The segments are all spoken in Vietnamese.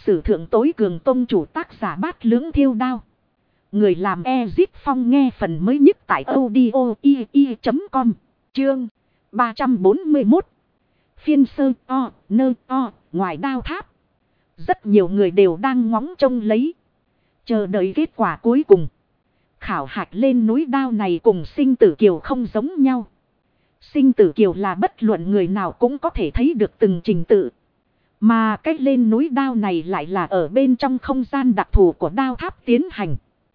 sử thượng tối cường tông chủ, tác giả Bát Lưỡng Thiêu Đao. Người làm Ezip Phong, nghe phần mới nhất tại audio.com. Chương 341. Phiên sơ o, nơ o, ngoài đao tháp. Rất nhiều người đều đang ngóng trông lấy, chờ đợi kết quả cuối cùng. Khảo hạch lên núi đao này cùng sinh tử kiều không giống nhau. Sinh tử kiều là bất luận người nào cũng có thể thấy được từng trình tự. Mà cách lên núi đao này lại là ở bên trong không gian đặc thù của đao tháp tiến hành.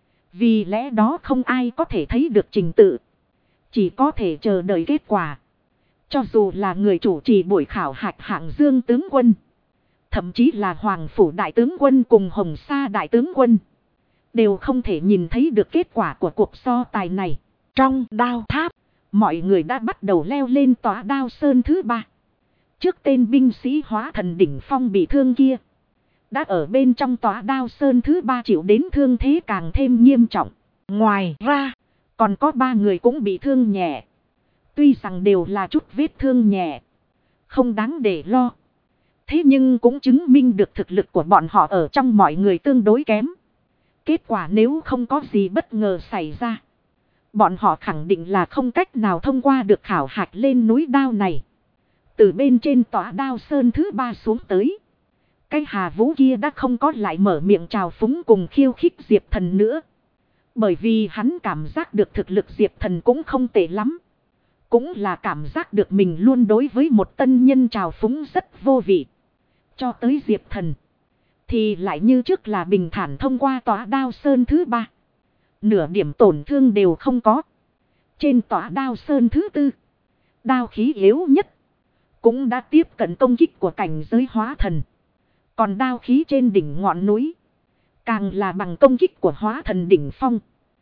Vì lẽ đó không ai có thể thấy được trình tự, chỉ có thể chờ đợi kết quả. Cho dù là người chủ trì buổi khảo hạch hạng Dương tướng quân, thậm chí là Hoàng Phủ đại tướng quân cùng Hồng Sa đại tướng quân, đều không thể nhìn thấy được kết quả của cuộc so tài này. Trong đao tháp, mọi người đã bắt đầu leo lên tòa đao sơn thứ 3. Trước tên binh sĩ hóa thần đỉnh phong bị thương kia, đã ở bên trong tòa đao sơn thứ 3 chịu đến thương thế càng thêm nghiêm trọng. Ngoài ra, còn có 3 người cũng bị thương nhẹ. Tuy rằng đều là chút vết thương nhẹ, không đáng để lo. Thế nhưng cũng chứng minh được thực lực của bọn họ ở trong mọi người tương đối kém. Kết quả nếu không có gì bất ngờ xảy ra, bọn họ khẳng định là không cách nào thông qua được khảo hạch lên núi đao này. Từ bên trên tòa đao sơn thứ 3 xuống tới, cái Hà Vũ kia đã không có lại mở miệng chào phúng cùng khiêu khích Diệp Thần nữa. Bởi vì hắn cảm giác được thực lực Diệp Thần cũng không tệ lắm. Cũng là cảm giác được mình luôn đối với một tân nhân chào phúng rất vô vị. Cho tới Diệp Thần thì lại như trước là bình thản thông qua tòa đao sơn thứ 3. Nửa điểm tổn thương đều không có. Trên tòa đao sơn thứ 4, đao khí yếu nhất cũng đã tiếp cận công kích của cảnh giới hóa thần. Còn đao khí trên đỉnh ngọn núi càng là bằng công kích của hóa thần đỉnh phong.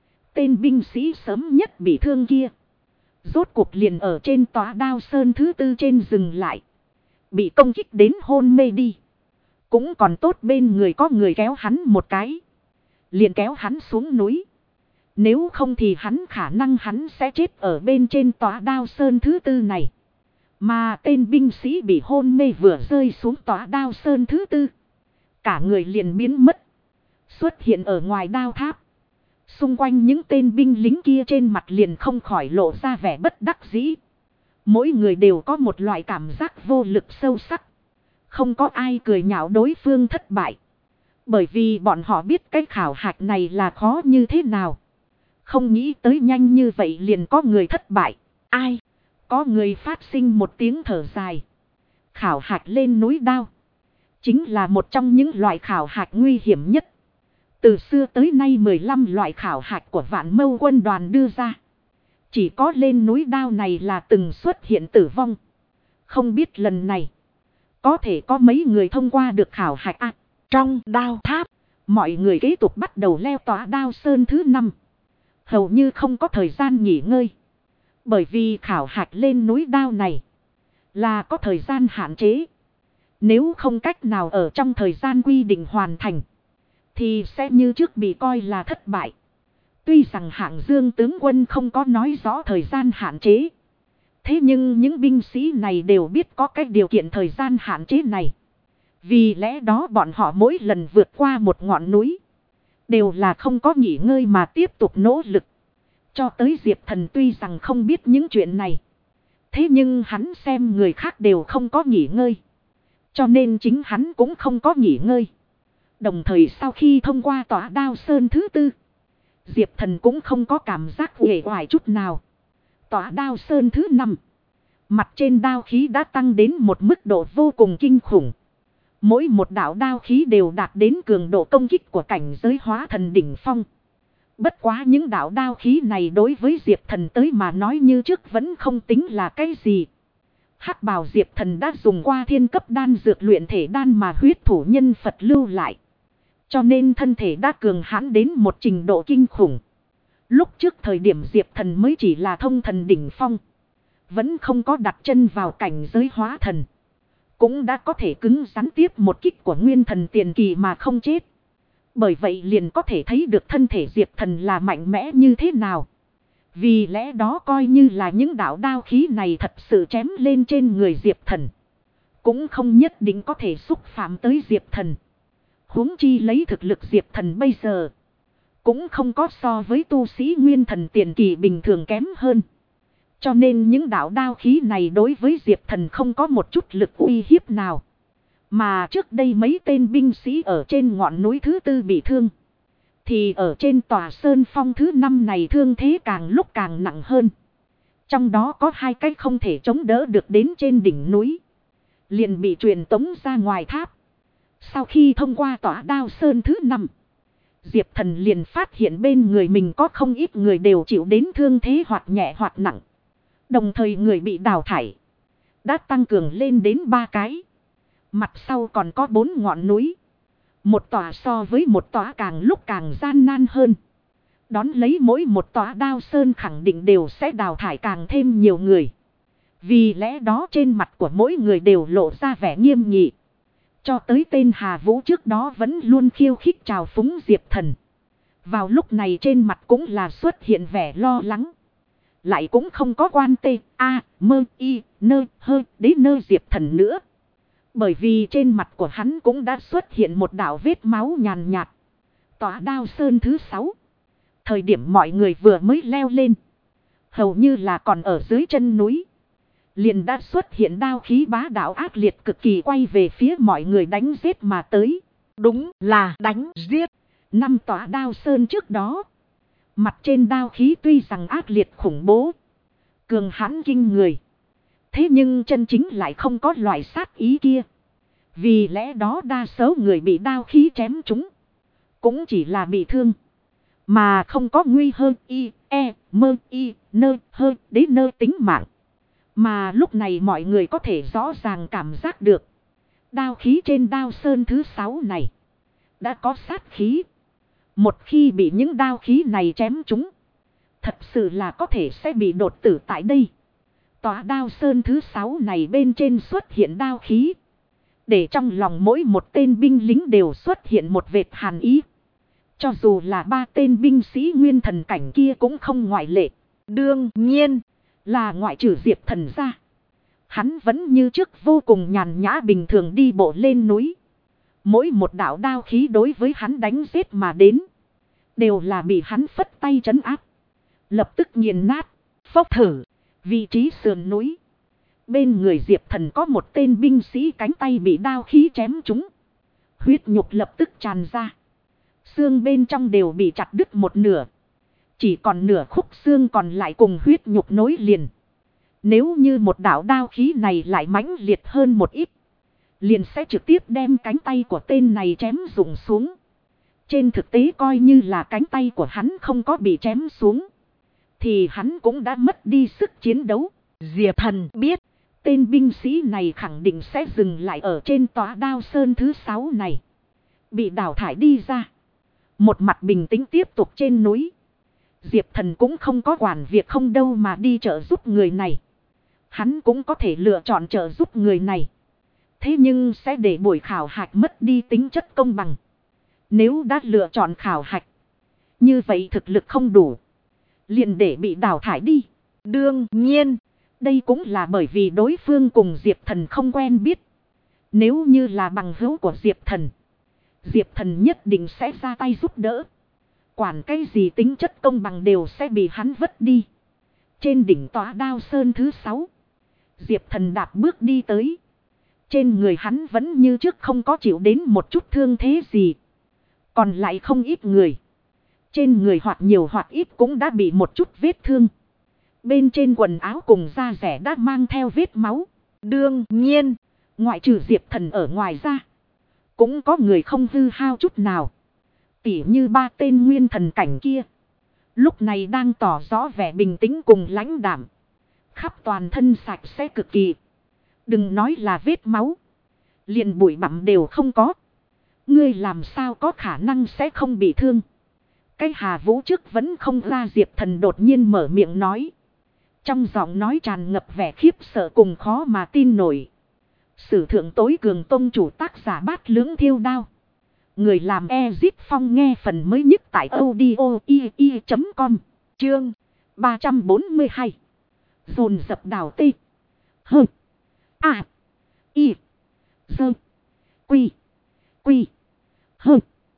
Tên binh sĩ sớm nhất bị thương kia, rốt cuộc liền ở trên tòa đao sơn thứ 4 trên dừng lại, bị công kích đến hôn mê đi. Cũng còn tốt bên người có người kéo hắn một cái, liền kéo hắn xuống núi. Nếu không thì khả năng hắn sẽ chết ở bên trên tòa đao sơn thứ 4 này. Mà tên binh sĩ bị hôn mê vừa rơi xuống tòa đao sơn thứ 4, cả người liền biến mất, xuất hiện ở ngoài đao tháp. Xung quanh những tên binh lính kia trên mặt liền không khỏi lộ ra vẻ bất đắc dĩ. Mỗi người đều có một loại cảm giác vô lực sâu sắc. Không có ai cười nhạo đối phương thất bại, bởi vì bọn họ biết cái khảo hạch này là khó như thế nào. Không nghĩ tới nhanh như vậy liền có người thất bại. Ai? Có người phát sinh một tiếng thở dài. Khảo hạch lên núi đao chính là một trong những loại khảo hạch nguy hiểm nhất. Từ xưa tới nay 15 loại khảo hạch của Vạn Mâu quân đoàn đưa ra, chỉ có lên núi đao này là từng xuất hiện tử vong. Không biết lần này có thể có mấy người thông qua được khảo hạch. Trong đao tháp, mọi người kế tục bắt đầu leo tòa đao sơn thứ 5. Hầu như không có thời gian nghỉ ngơi, bởi vì khảo hạch lên núi đao này là có thời gian hạn chế. Nếu không cách nào ở trong thời gian quy định hoàn thành, thì sẽ như trước bị coi là thất bại. Tuy rằng hạng Dương tướng quân không có nói rõ thời gian hạn chế, thế nhưng những binh sĩ này đều biết có cái điều kiện thời gian hạn chế này. Vì lẽ đó bọn họ mỗi lần vượt qua một ngọn núi, đều là không có nghỉ ngơi mà tiếp tục nỗ lực. Cho tới Diệp Thần tuy rằng không biết những chuyện này, thế nhưng hắn xem người khác đều không có nghỉ ngơi, cho nên chính hắn cũng không có nghỉ ngơi. Đồng thời sau khi thông qua tòa đao sơn thứ 4, Diệp Thần cũng không có cảm giác uể oải chút nào. Tòa đao sơn thứ 5, mặt trên đao khí đã tăng đến một mức độ vô cùng kinh khủng. Mỗi một đạo đao khí đều đạt đến cường độ công kích của cảnh giới hóa thần đỉnh phong. Bất quá những đạo đao khí này đối với Diệp Thần tới mà nói như trước vẫn không tính là cái gì. Hắc bào Diệp Thần đã dùng qua thiên cấp đan dược luyện thể đan mà huyết thủ nhân Phật lưu lại, cho nên thân thể đã cường hãn đến một trình độ kinh khủng. Lúc trước thời điểm Diệp Thần mới chỉ là thông thần đỉnh phong, vẫn không có đặt chân vào cảnh giới hóa thần, cũng đã có thể cứng rắn tiếp một kích của nguyên thần tiền kỳ mà không chết. Bởi vậy liền có thể thấy được thân thể Diệp Thần là mạnh mẽ như thế nào. Vì lẽ đó coi như là những đạo đao khí này thật sự chém lên trên người Diệp Thần, cũng không nhất định có thể xúc phạm tới Diệp Thần. Huống chi lấy thực lực Diệp Thần bây giờ. Cũng không có so với tu sĩ nguyên thần tiền kỳ bình thường kém hơn. Cho nên những đạo đao khí này đối với Diệp Thần không có một chút lực uy hiếp nào. Mà trước đây mấy tên binh sĩ ở trên ngọn núi thứ 4 bị thương. Thì ở trên tòa sơn phong thứ 5 này thương thế càng lúc càng nặng hơn. Trong đó có 2 cái không thể chống đỡ được đến trên đỉnh núi. Liền bị truyền tống ra ngoài tháp. Sau khi thông qua tòa đao sơn thứ 5. Diệp Thần liền phát hiện bên người mình có không ít người đều chịu đến thương thế hoặc nhẹ hoặc nặng. Đồng thời người bị đào thải đã tăng cường lên đến 3 cái. Mặt sau còn có 4 ngọn núi. Một tòa so với một tòa càng lúc càng gian nan hơn. Đón lấy mỗi một tòa đao sơn khẳng định đều sẽ đào thải càng thêm nhiều người. Vì lẽ đó trên mặt của mỗi người đều lộ ra vẻ nghiêm nghị. Cho tới tên Hà Vũ trước đó vẫn luôn khiêu khích trào phúng Diệp Thần. Vào lúc này trên mặt cũng là xuất hiện vẻ lo lắng. Lại cũng không có quan tê, a, mơ, y, nơ, hơ, đế nơ Diệp Thần nữa. Bởi vì trên mặt của hắn cũng đã xuất hiện một đạo vết máu nhàn nhạt. Tòa đao sơn thứ 6. Thời điểm mọi người vừa mới leo lên. Hầu như là còn ở dưới chân núi. Liền đã xuất hiện đao khí bá đạo ác liệt cực kỳ quay về phía mọi người đánh giết mà tới. Đúng là đánh giết. 5 tòa đao sơn trước đó. Mặt trên đao khí tuy rằng ác liệt khủng bố. Cường hãn kinh người. Thế nhưng chân chính lại không có loại sát ý kia. Vì lẽ đó đa số người bị đao khí chém trúng. Cũng chỉ là bị thương. Mà không có nguy hơn y, e, mơ, y, nơ, hơ, đế nơ tính mạng. Mà lúc này mọi người có thể rõ ràng cảm giác được. Đao khí trên đao sơn thứ 6 này. Đã có sát khí. Một khi bị những đao khí này chém trúng. Thật sự là có thể sẽ bị đột tử tại đây. Tòa đao sơn thứ 6 này bên trên xuất hiện đao khí. Để trong lòng mỗi một tên binh lính đều xuất hiện một vệt hàn ý. Cho dù là 3 tên binh sĩ nguyên thần cảnh kia cũng không ngoại lệ. Đương nhiên là ngoại trừ Diệp Thần ra. Hắn vẫn như trước vô cùng nhàn nhã bình thường đi bộ lên núi. Mỗi một đạo đao khí đối với hắn đánh giết mà đến. Đều là bị hắn phất tay trấn áp. Lập tức nghiền nát. Phốc thử. Vị trí sườn núi. Bên người Diệp Thần có một tên binh sĩ cánh tay bị đao khí chém trúng. Huyết nhục lập tức tràn ra. Xương bên trong đều bị chặt đứt một nửa. Chỉ còn nửa khúc xương còn lại cùng huyết nhục nối liền. Nếu như một đạo đao khí này lại mãnh liệt hơn một ít. Liền sẽ trực tiếp đem cánh tay của tên này chém rụng xuống. Trên thực tế coi như là cánh tay của hắn không có bị chém xuống. Thì hắn cũng đã mất đi sức chiến đấu. Diệp Thần biết. Tên binh sĩ này khẳng định sẽ dừng lại ở trên tòa đao sơn thứ 6 này. Bị đào thải đi ra. Một mặt bình tĩnh tiếp tục trên núi. Diệp Thần cũng không có quản việc không đâu mà đi trợ giúp người này. Hắn cũng có thể lựa chọn trợ giúp người này. Thế nhưng sẽ để buổi khảo hạch mất đi tính chất công bằng. Nếu đã lựa chọn khảo hạch. Như vậy thực lực không đủ. Liền để bị đào thải đi. Đương nhiên. Đây cũng là bởi vì đối phương cùng Diệp Thần không quen biết. Nếu như là bằng hữu của Diệp Thần. Diệp Thần nhất định sẽ ra tay giúp đỡ. Quản cái gì tính chất công bằng đều sẽ bị hắn vứt đi. Trên đỉnh tòa đao sơn thứ 6. Diệp Thần đạp bước đi tới. Trên người hắn vẫn như trước không có chịu đến một chút thương thế gì. Còn lại không ít người. Trên người hoặc nhiều hoặc ít cũng đã bị một chút vết thương. Bên trên quần áo cùng da rẻ đã mang theo vết máu. Đương nhiên, ngoại trừ Diệp Thần ở ngoài ra. Cũng có người không hư hao chút nào. Tỉ như 3 tên nguyên thần cảnh kia. Lúc này đang tỏ rõ vẻ bình tĩnh cùng lãnh đạm. Khắp toàn thân sạch sẽ cực kỳ. Đừng nói là vết máu. Liền bụi bặm đều không có. Ngươi làm sao có khả năng sẽ không bị thương. Cái Hà Vũ trước vẫn không ra Diệp Thần đột nhiên mở miệng nói. Trong giọng nói tràn ngập vẻ khiếp sợ cùng khó mà tin nổi. Sử thượng tối cường tông chủ tác giả Bát Lưỡng Thiêu Đao. Người làm Ezip Phong nghe phần mới nhất tại audio.com. Chương 342. Dồn dập đào tê. Hơ. A. Y. Dơ. Quy. Quy. Hơ.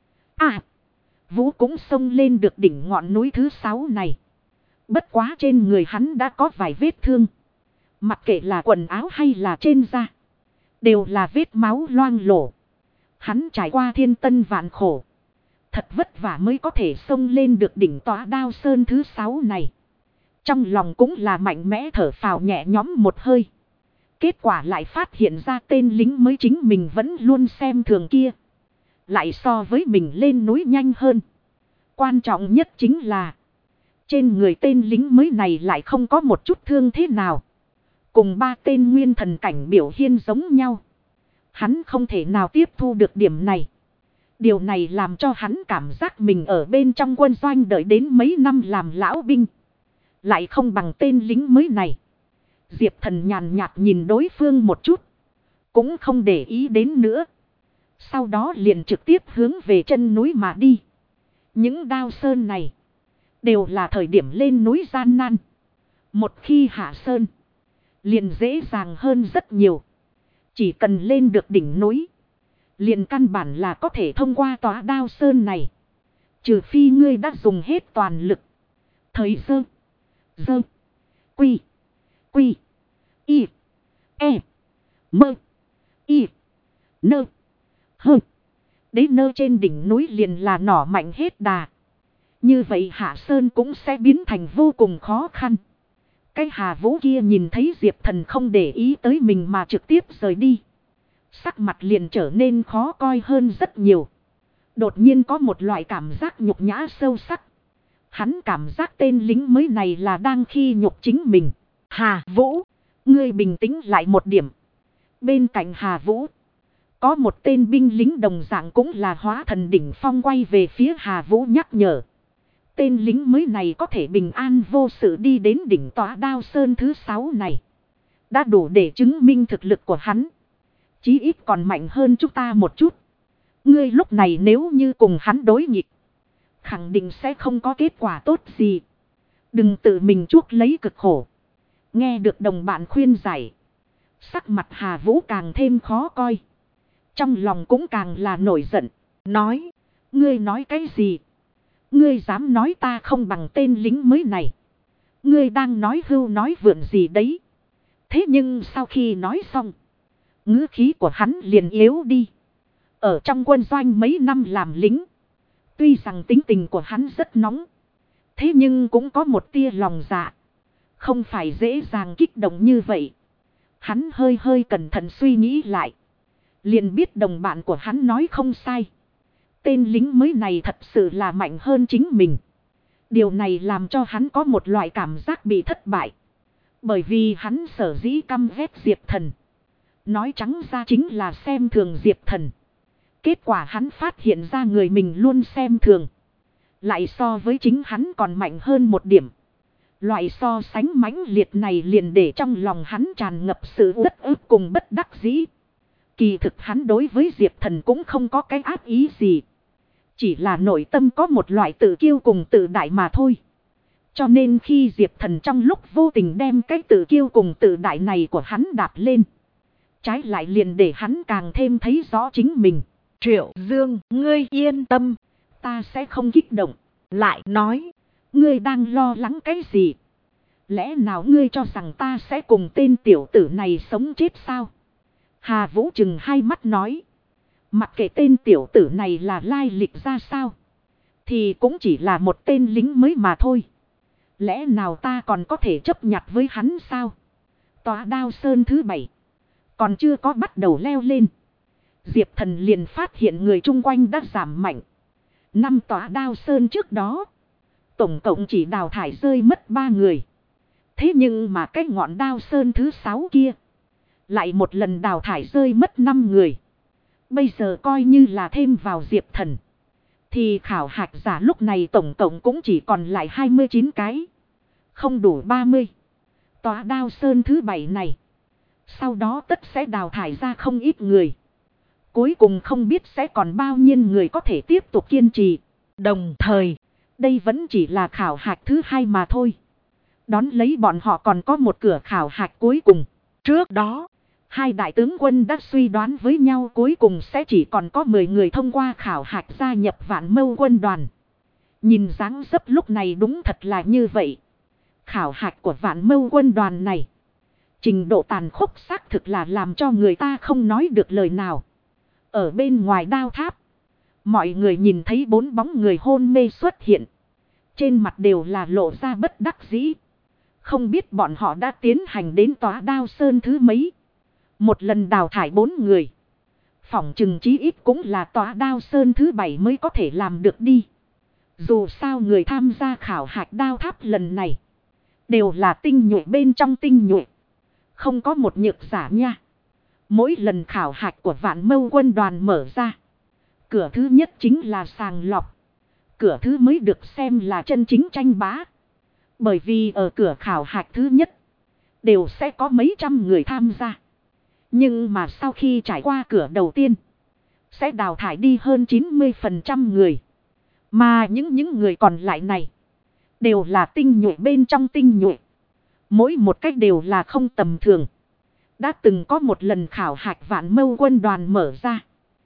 À. Vũ cũng xông lên được đỉnh ngọn núi thứ 6 này. Bất quá trên người hắn đã có vài vết thương. Mặc kệ là quần áo hay là trên da. Đều là vết máu loang lổ. Hắn trải qua thiên tân vạn khổ. Thật vất vả mới có thể xông lên được đỉnh tỏa đao sơn thứ 6 này. Trong lòng cũng là mạnh mẽ thở phào nhẹ nhõm một hơi. Kết quả lại phát hiện ra tên lính mới chính mình vẫn luôn xem thường kia. Lại so với mình lên núi nhanh hơn. Quan trọng nhất chính là trên người tên lính mới này lại không có một chút thương thế nào. Cùng 3 tên nguyên thần cảnh biểu hiện giống nhau. Hắn không thể nào tiếp thu được điểm này. Điều này làm cho hắn cảm giác mình ở bên trong quân doanh đợi đến mấy năm làm lão binh. Lại không bằng tên lính mới này. Diệp Thần nhàn nhạt nhìn đối phương một chút. Cũng không để ý đến nữa. Sau đó liền trực tiếp hướng về chân núi mà đi. Những đao sơn này đều là thời điểm lên núi gian nan. Một khi hạ sơn liền dễ dàng hơn rất nhiều. Chỉ cần lên được đỉnh núi liền căn bản là có thể thông qua tòa đao sơn này. Trừ phi ngươi đã dùng hết toàn lực. Thời sơ. Dơ. Quy. Quy. Y. E. Mơ. Y. Nơ. Hơ. Đế nơ trên đỉnh núi liền là nỏ mạnh hết đà. Như vậy hạ sơn cũng sẽ biến thành vô cùng khó khăn. Cái Hà Vũ kia nhìn thấy Diệp Thần không để ý tới mình mà trực tiếp rời đi. Sắc mặt liền trở nên khó coi hơn rất nhiều. Đột nhiên có một loại cảm giác nhục nhã sâu sắc. Hắn cảm giác tên lính mới này là đang khi nhục chính mình. Hà Vũ, ngươi bình tĩnh lại một điểm. Bên cạnh Hà Vũ, có một tên binh lính đồng dạng cũng là hóa thần đỉnh phong quay về phía Hà Vũ nhắc nhở. Tên lính mới này có thể bình an vô sự đi đến đỉnh tỏa đao sơn thứ 6 này. Đã đủ để chứng minh thực lực của hắn. Chí ít còn mạnh hơn chúng ta một chút. Ngươi lúc này nếu như cùng hắn đối nghịch, khẳng định sẽ không có kết quả tốt gì. Đừng tự mình chuốc lấy cực khổ. Nghe được đồng bạn khuyên giải. Sắc mặt Hà Vũ càng thêm khó coi. Trong lòng cũng càng là nổi giận. Nói, ngươi nói cái gì? Ngươi dám nói ta không bằng tên lính mới này. Ngươi đang nói hưu nói vượn gì đấy. Thế nhưng sau khi nói xong, ngữ khí của hắn liền yếu đi. Ở trong quân doanh mấy năm làm lính, tuy rằng tính tình của hắn rất nóng, thế nhưng cũng có một tia lòng dạ. Không phải dễ dàng kích động như vậy. Hắn hơi cẩn thận suy nghĩ lại. Liền biết đồng bạn của hắn nói không sai. Tên lính mới này thật sự là mạnh hơn chính mình. Điều này làm cho hắn có một loại cảm giác bị thất bại. Bởi vì hắn sở dĩ căm ghét Diệp Thần. Nói trắng ra chính là xem thường Diệp Thần. Kết quả hắn phát hiện ra người mình luôn xem thường. Lại so với chính hắn còn mạnh hơn một điểm. Loại so sánh mãnh liệt này liền để trong lòng hắn tràn ngập sự uất ức cùng bất đắc dĩ. Kỳ thực hắn đối với Diệp Thần cũng không có cái ác ý gì. Chỉ là nội tâm có một loại tự kiêu cùng tự đại mà thôi. Cho nên khi Diệp Thần trong lúc vô tình đem cái tự kiêu cùng tự đại này của hắn đạp lên, trái lại liền để hắn càng thêm thấy rõ chính mình. Triệu Dương, ngươi yên tâm, ta sẽ không kích động. Lại nói, ngươi đang lo lắng cái gì? Lẽ nào ngươi cho rằng ta sẽ cùng tên tiểu tử này sống chết sao? Hà Vũ chừng hai mắt nói. Mặc kệ tên tiểu tử này là lai lịch ra sao, thì cũng chỉ là một tên lính mới mà thôi. Lẽ nào ta còn có thể chấp nhặt với hắn sao? Tòa đao sơn thứ 7 còn chưa có bắt đầu leo lên, Diệp Thần liền phát hiện người chung quanh đã giảm mạnh. 5 tòa đao sơn trước đó, tổng cộng chỉ đào thải rơi mất 3 người. Thế nhưng mà cái ngọn đao sơn thứ 6 kia, lại một lần đào thải rơi mất 5 người. Bây giờ coi như là thêm vào Diệp Thần, thì khảo hạch giả lúc này tổng cộng cũng chỉ còn lại 29 cái. Không đủ 30. Tòa đao sơn thứ 7 này, sau đó tất sẽ đào thải ra không ít người. Cuối cùng không biết sẽ còn bao nhiêu người có thể tiếp tục kiên trì. Đồng thời, đây vẫn chỉ là khảo hạch thứ 2 mà thôi. Đón lấy bọn họ còn có một cửa khảo hạch cuối cùng. Trước đó, Hai đại tướng quân đã suy đoán với nhau cuối cùng sẽ chỉ còn có 10 người thông qua khảo hạch gia nhập Vạn Mâu quân đoàn. Nhìn dáng dấp lúc này đúng thật là như vậy. Khảo hạch của Vạn Mâu quân đoàn này, trình độ tàn khốc xác thực là làm cho người ta không nói được lời nào. Ở bên ngoài đao tháp, mọi người nhìn thấy 4 bóng người hôn mê xuất hiện. Trên mặt đều là lộ ra bất đắc dĩ. Không biết bọn họ đã tiến hành đến Tỏa Đao Sơn thứ mấy. Một lần đào thải 4 người, phỏng chừng chí ít cũng là Tỏa Đao Sơn thứ 7 mới có thể làm được đi. Dù sao người tham gia khảo hạch đao tháp lần này đều là tinh nhuệ bên trong tinh nhuệ, không có một nhược giả nha. Mỗi lần khảo hạch của Vạn Mâu quân đoàn mở ra, cửa thứ nhất chính là sàng lọc. Cửa thứ mới được xem là chân chính tranh bá. Bởi vì ở cửa khảo hạch thứ nhất đều sẽ có mấy trăm người tham gia. Nhưng mà sau khi trải qua cửa đầu tiên, sẽ đào thải đi hơn 90% người. Mà những người còn lại này đều là tinh nhuệ bên trong tinh nhuệ. Mỗi một cách đều là không tầm thường. Đã từng có một lần khảo hạch Vạn Mâu quân đoàn mở ra,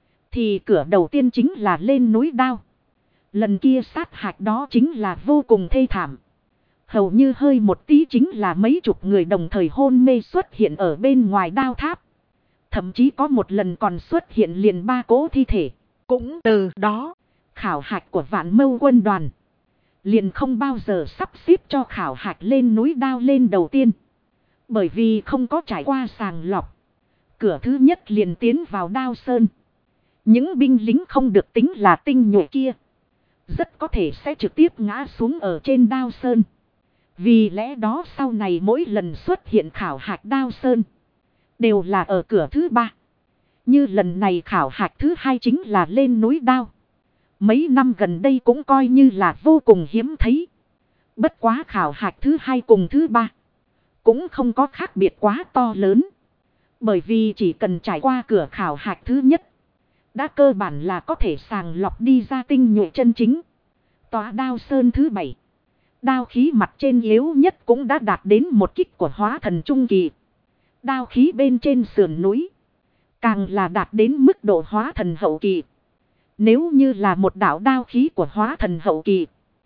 thì cửa đầu tiên chính là lên núi đao. Lần kia sát hạch đó chính là vô cùng thê thảm. Hầu như hơi một tí chính là mấy chục người đồng thời hôn mê xuất hiện ở bên ngoài đao tháp. Thậm chí có một lần còn xuất hiện liền 3 cỗ thi thể. Cũng từ đó, khảo hạch của Vạn Mâu quân đoàn liền không bao giờ sắp xếp cho khảo hạch lên núi đao lên đầu tiên. Bởi vì không có trải qua sàng lọc, cửa thứ nhất liền tiến vào Đao Sơn. Những binh lính không được tính là tinh nhuệ kia, rất có thể sẽ trực tiếp ngã xuống ở trên Đao Sơn. Vì lẽ đó sau này mỗi lần xuất hiện khảo hạch Đao Sơn đều là ở cửa thứ 3. Như lần này khảo hạch thứ 2 chính là lên núi đao. Mấy năm gần đây cũng coi như là vô cùng hiếm thấy. Bất quá khảo hạch thứ 2 cùng thứ 3 cũng không có khác biệt quá to lớn. Bởi vì chỉ cần trải qua cửa khảo hạch thứ nhất, đã cơ bản là có thể sàng lọc đi ra tinh nhuệ chân chính. Tỏa Đao Sơn thứ 7, đao khí mặt trên yếu nhất cũng đã đạt đến một kích của hóa thần trung kỳ. Đao khí bên trên sườn núi càng là đạt đến mức độ hóa thần hậu kỳ. Nếu như là một đạo đao khí của hóa thần hậu kỳ,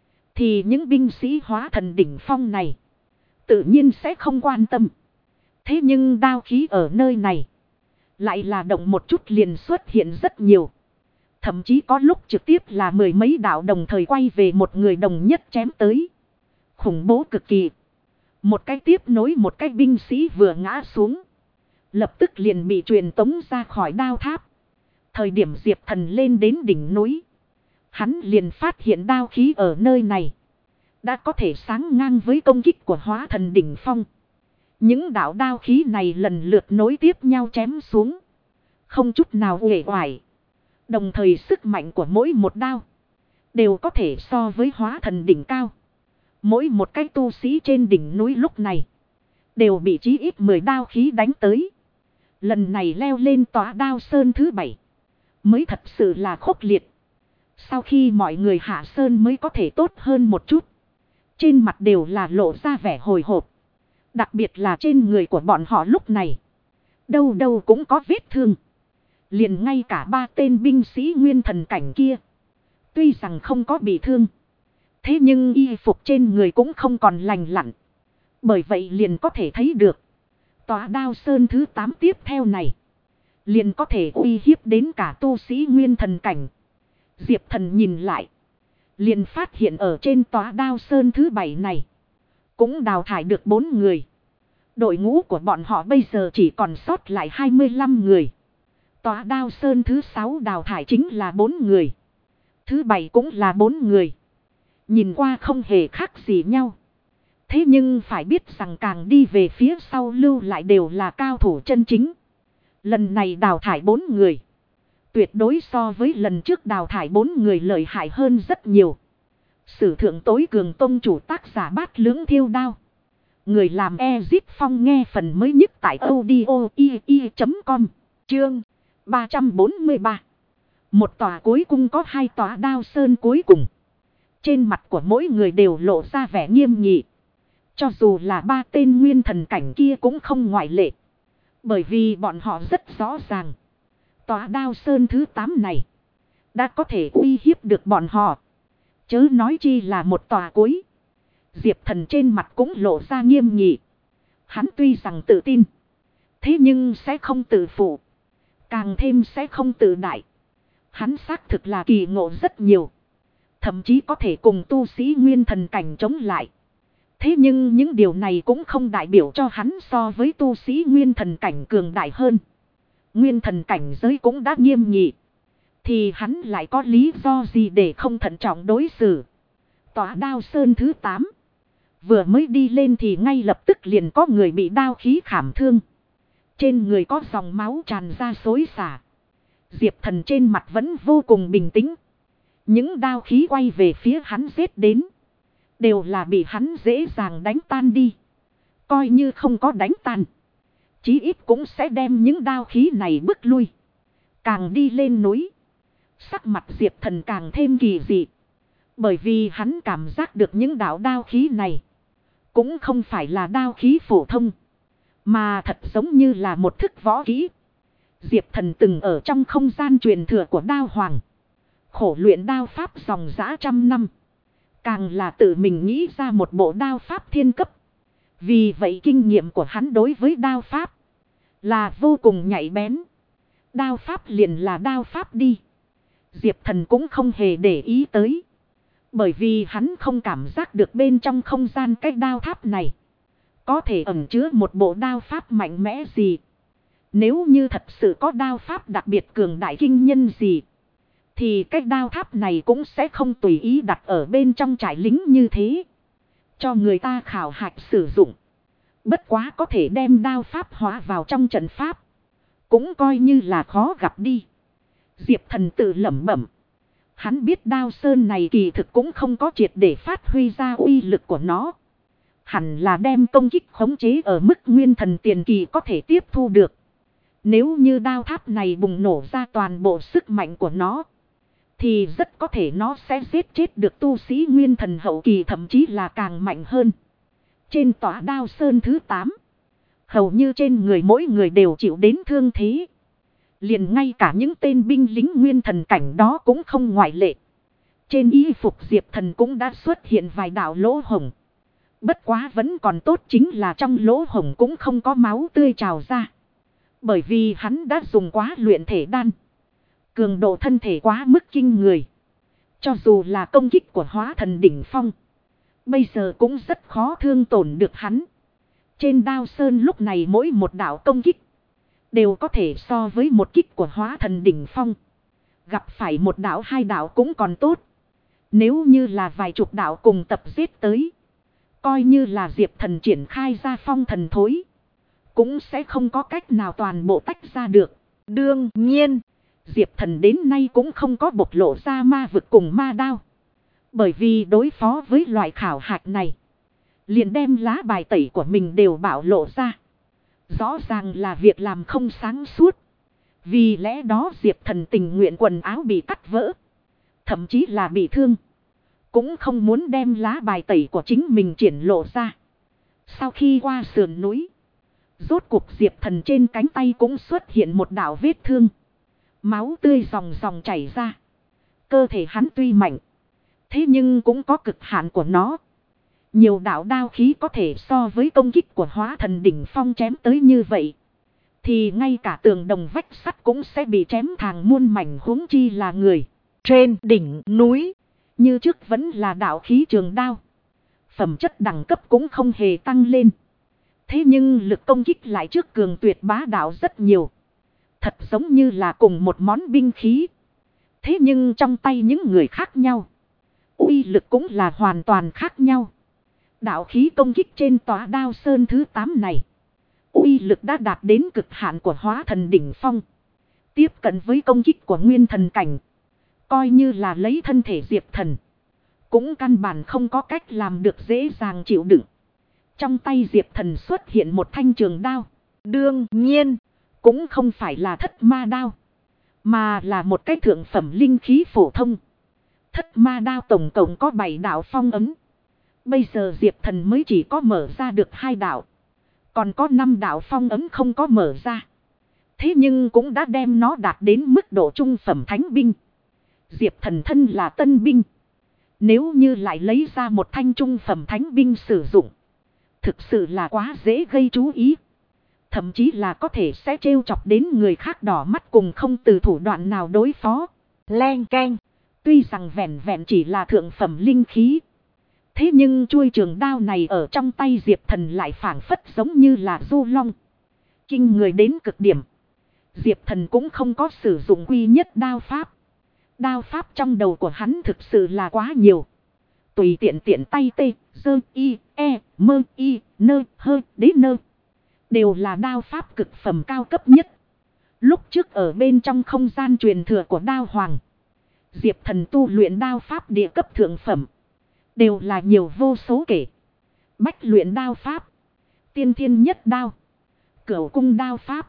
thì những binh sĩ hóa thần đỉnh phong này tự nhiên sẽ không quan tâm. Thế nhưng đao khí ở nơi này lại là động một chút liền xuất hiện rất nhiều. Thậm chí có lúc trực tiếp là 10 mấy đạo đồng thời quay về một người đồng nhất chém tới. Khủng bố cực kỳ. Một cái tiếp nối một cái binh sĩ vừa ngã xuống, lập tức liền bị truyền tống ra khỏi đao tháp. Thời điểm Diệp Thần lên đến đỉnh núi, hắn liền phát hiện đao khí ở nơi này đã có thể sáng ngang với công kích của hóa thần đỉnh phong. Những đạo đao khí này lần lượt nối tiếp nhau chém xuống, không chút nào uể oải. Đồng thời sức mạnh của mỗi một đao đều có thể so với hóa thần đỉnh cao. Mỗi một cái tu sĩ trên đỉnh núi lúc này đều bị chí ít 10 đao khí đánh tới. Lần này leo lên Tỏa Đao Sơn thứ 7 mới thật sự là khốc liệt. Sau khi mọi người hạ sơn mới có thể tốt hơn một chút. Trên mặt đều là lộ ra vẻ hồi hộp. Đặc biệt là trên người của bọn họ lúc này, đâu đâu cũng có vết thương. Liền ngay cả 3 tên binh sĩ nguyên thần cảnh kia, tuy rằng không có bị thương, thế nhưng y phục trên người cũng không còn lành lặn. Bởi vậy liền có thể thấy được, Tỏa Đao Sơn thứ 8 tiếp theo này liền có thể uy hiếp đến cả tu sĩ nguyên thần cảnh. Diệp Thần nhìn lại, liền phát hiện ở trên Tỏa Đao Sơn thứ 7 này cũng đào thải được 4 người. Đội ngũ của bọn họ bây giờ chỉ còn sót lại 25 người. Tỏa Đao Sơn thứ 6 đào thải chính là 4 người. Thứ 7 cũng là 4 người. Nhìn qua không hề khác gì nhau. Thế nhưng phải biết rằng càng đi về phía sau lưu lại đều là cao thủ chân chính. Lần này đào thải 4 người, tuyệt đối so với lần trước đào thải 4 người lợi hại hơn rất nhiều. Sử thượng tối cường tông chủ tác giả Bát Lưỡng Thiêu Đao. Người làm Ezip Phong nghe phần mới nhất tại audio.com. Chương 343. Một tòa cuối cùng có 2 tòa Đao Sơn cuối cùng. Trên mặt của mỗi người đều lộ ra vẻ nghiêm nghị. Cho dù là 3 tên nguyên thần cảnh kia cũng không ngoại lệ. Bởi vì bọn họ rất rõ ràng. Tòa Đao Sơn thứ 8 này đã có thể uy hiếp được bọn họ. Chớ nói chi là một tòa cuối. Diệp Thần trên mặt cũng lộ ra nghiêm nghị. Hắn tuy rằng tự tin. Thế nhưng sẽ không tự phụ. Càng thêm sẽ không tự đại. Hắn xác thực là kỳ ngộ rất nhiều. Thậm chí có thể cùng tu sĩ nguyên thần cảnh chống lại. Thế nhưng những điều này cũng không đại biểu cho hắn so với tu sĩ nguyên thần cảnh cường đại hơn. Nguyên thần cảnh giới cũng đã nghiêm nghị. Thì hắn lại có lý do gì để không thận trọng đối xử. Tòa Đao Sơn thứ 8. Vừa mới đi lên thì ngay lập tức liền có người bị đao khí khảm thương. Trên người có dòng máu tràn ra xối xả. Diệp Thần trên mặt vẫn vô cùng bình tĩnh. Những đao khí quay về phía hắn giết đến. Đều là bị hắn dễ dàng đánh tan đi. Coi như không có đánh tan. Chí ít cũng sẽ đem những đao khí này bức lui. Càng đi lên núi. Sắc mặt Diệp Thần càng thêm kỳ dị. Bởi vì hắn cảm giác được những đạo đao khí này. Cũng không phải là đao khí phổ thông. Mà thật giống như là một thức võ kỹ. Diệp Thần từng ở trong không gian truyền thừa của Đao Hoàng. Khổ luyện đao pháp dòng dã trăm năm. Càng là tự mình nghĩ ra một bộ đao pháp thiên cấp. Vì vậy kinh nghiệm của hắn đối với đao pháp là vô cùng nhạy bén. Đao pháp liền là đao pháp đi. Diệp Thần cũng không hề để ý tới. Bởi vì hắn không cảm giác được bên trong không gian cái đao tháp này có thể ẩn chứa một bộ đao pháp mạnh mẽ gì. Nếu như thật sự có đao pháp đặc biệt cường đại kinh nhân gì, thì cái đao tháp này cũng sẽ không tùy ý đặt ở bên trong trại lính như thế. Cho người ta khảo hạch sử dụng. Bất quá có thể đem đao pháp hóa vào trong trận pháp. Cũng coi như là khó gặp đi. Diệp Thần tự lẩm bẩm. Hắn biết Đao Sơn này kỳ thực cũng không có triệt để phát huy ra uy lực của nó. Hẳn là đem công kích khống chế ở mức nguyên thần tiền kỳ có thể tiếp thu được. Nếu như đao tháp này bùng nổ ra toàn bộ sức mạnh của nó, thì rất có thể nó sẽ giết chết được tu sĩ nguyên thần hậu kỳ, thậm chí là càng mạnh hơn. Trên tòa Đao Sơn thứ 8, hầu như trên người mỗi người đều chịu đến thương thế. Liền ngay cả những tên binh lính nguyên thần cảnh đó cũng không ngoại lệ. Trên y phục Diệp Thần cũng đã xuất hiện vài đạo lỗ hổng. Bất quá vẫn còn tốt chính là trong lỗ hổng cũng không có máu tươi trào ra. Bởi vì hắn đã dùng quá luyện thể đan. Cường độ thân thể quá mức kinh người. Cho dù là công kích của Hóa Thần đỉnh phong, bây giờ cũng rất khó thương tổn được hắn. Trên Đao Sơn lúc này mỗi một đạo công kích đều có thể so với một kích của Hóa Thần đỉnh phong. Gặp phải một đạo hai đạo cũng còn tốt. Nếu như là vài chục đạo cùng tập giết tới, coi như là Diệp Thần triển khai ra phong thần thối, cũng sẽ không có cách nào toàn bộ tách ra được. Đương nhiên, Diệp Thần đến nay cũng không có bộc lộ ra ma vực cùng ma đao. Bởi vì đối phó với loại khảo hạch này, liền đem lá bài tẩy của mình đều bạo lộ ra. Rõ ràng là việc làm không sáng suốt. Vì lẽ đó Diệp Thần tình nguyện quần áo bị cắt vỡ, thậm chí là bị thương, cũng không muốn đem lá bài tẩy của chính mình triển lộ ra. Sau khi qua sườn núi, rốt cuộc Diệp Thần trên cánh tay cũng xuất hiện một đạo vết thương. Máu tươi ròng ròng chảy ra. Cơ thể hắn tuy mạnh, thế nhưng cũng có cực hạn của nó. Nhiều đạo đao khí có thể so với công kích của Hóa Thần đỉnh phong chém tới như vậy, thì ngay cả tường đồng vách sắt cũng sẽ bị chém thàng muôn mảnh, huống chi là người. Trên đỉnh núi, như trước vẫn là đạo khí trường đao. Phẩm chất đẳng cấp cũng không hề tăng lên. Thế nhưng lực công kích lại trước cường tuyệt bá đạo rất nhiều. Thật giống như là cùng một món binh khí. Thế nhưng trong tay những người khác nhau, uy lực cũng là hoàn toàn khác nhau. Đạo khí công kích trên tòa Đao Sơn thứ 8 này, uy lực đã đạt đến cực hạn của Hóa Thần đỉnh phong. Tiếp cận với công kích của Nguyên Thần cảnh, coi như là lấy thân thể Diệp Thần, cũng căn bản không có cách làm được dễ dàng chịu đựng. Trong tay Diệp Thần xuất hiện một thanh trường đao. Đương nhiên, cũng không phải là Thất Ma đao, mà là một cái thượng phẩm linh khí phổ thông. Thất Ma đao tổng cộng có 7 đạo phong ấn. Bây giờ Diệp Thần mới chỉ có mở ra được 2 đạo. Còn có 5 đạo phong ấn không có mở ra. Thế nhưng cũng đã đem nó đạt đến mức độ trung phẩm thánh binh. Diệp Thần thân là tân binh. Nếu như lại lấy ra một thanh trung phẩm thánh binh sử dụng. Thực sự là quá dễ gây chú ý. Thậm chí là có thể sẽ trêu chọc đến người khác đỏ mắt cùng không từ thủ đoạn nào đối phó. Len keng. Tuy rằng vẹn vẹn chỉ là thượng phẩm linh khí. Thế nhưng chuôi trường đao này ở trong tay Diệp Thần lại phảng phất giống như là du long. Kinh người đến cực điểm. Diệp Thần cũng không có sử dụng quy nhất đao pháp. Đao pháp trong đầu của hắn thực sự là quá nhiều. Tùy tiện tiện tay tê, dơ, y, e, mơ, y, nơ, hơ, đế nơ. Đều là đao pháp cực phẩm cao cấp nhất. Lúc trước ở bên trong không gian truyền thừa của đao hoàng. Diệp Thần tu luyện đao pháp địa cấp thượng phẩm. Đều là nhiều vô số kể. Bách luyện đao pháp. Tiên thiên nhất đao. Cửu cung đao pháp.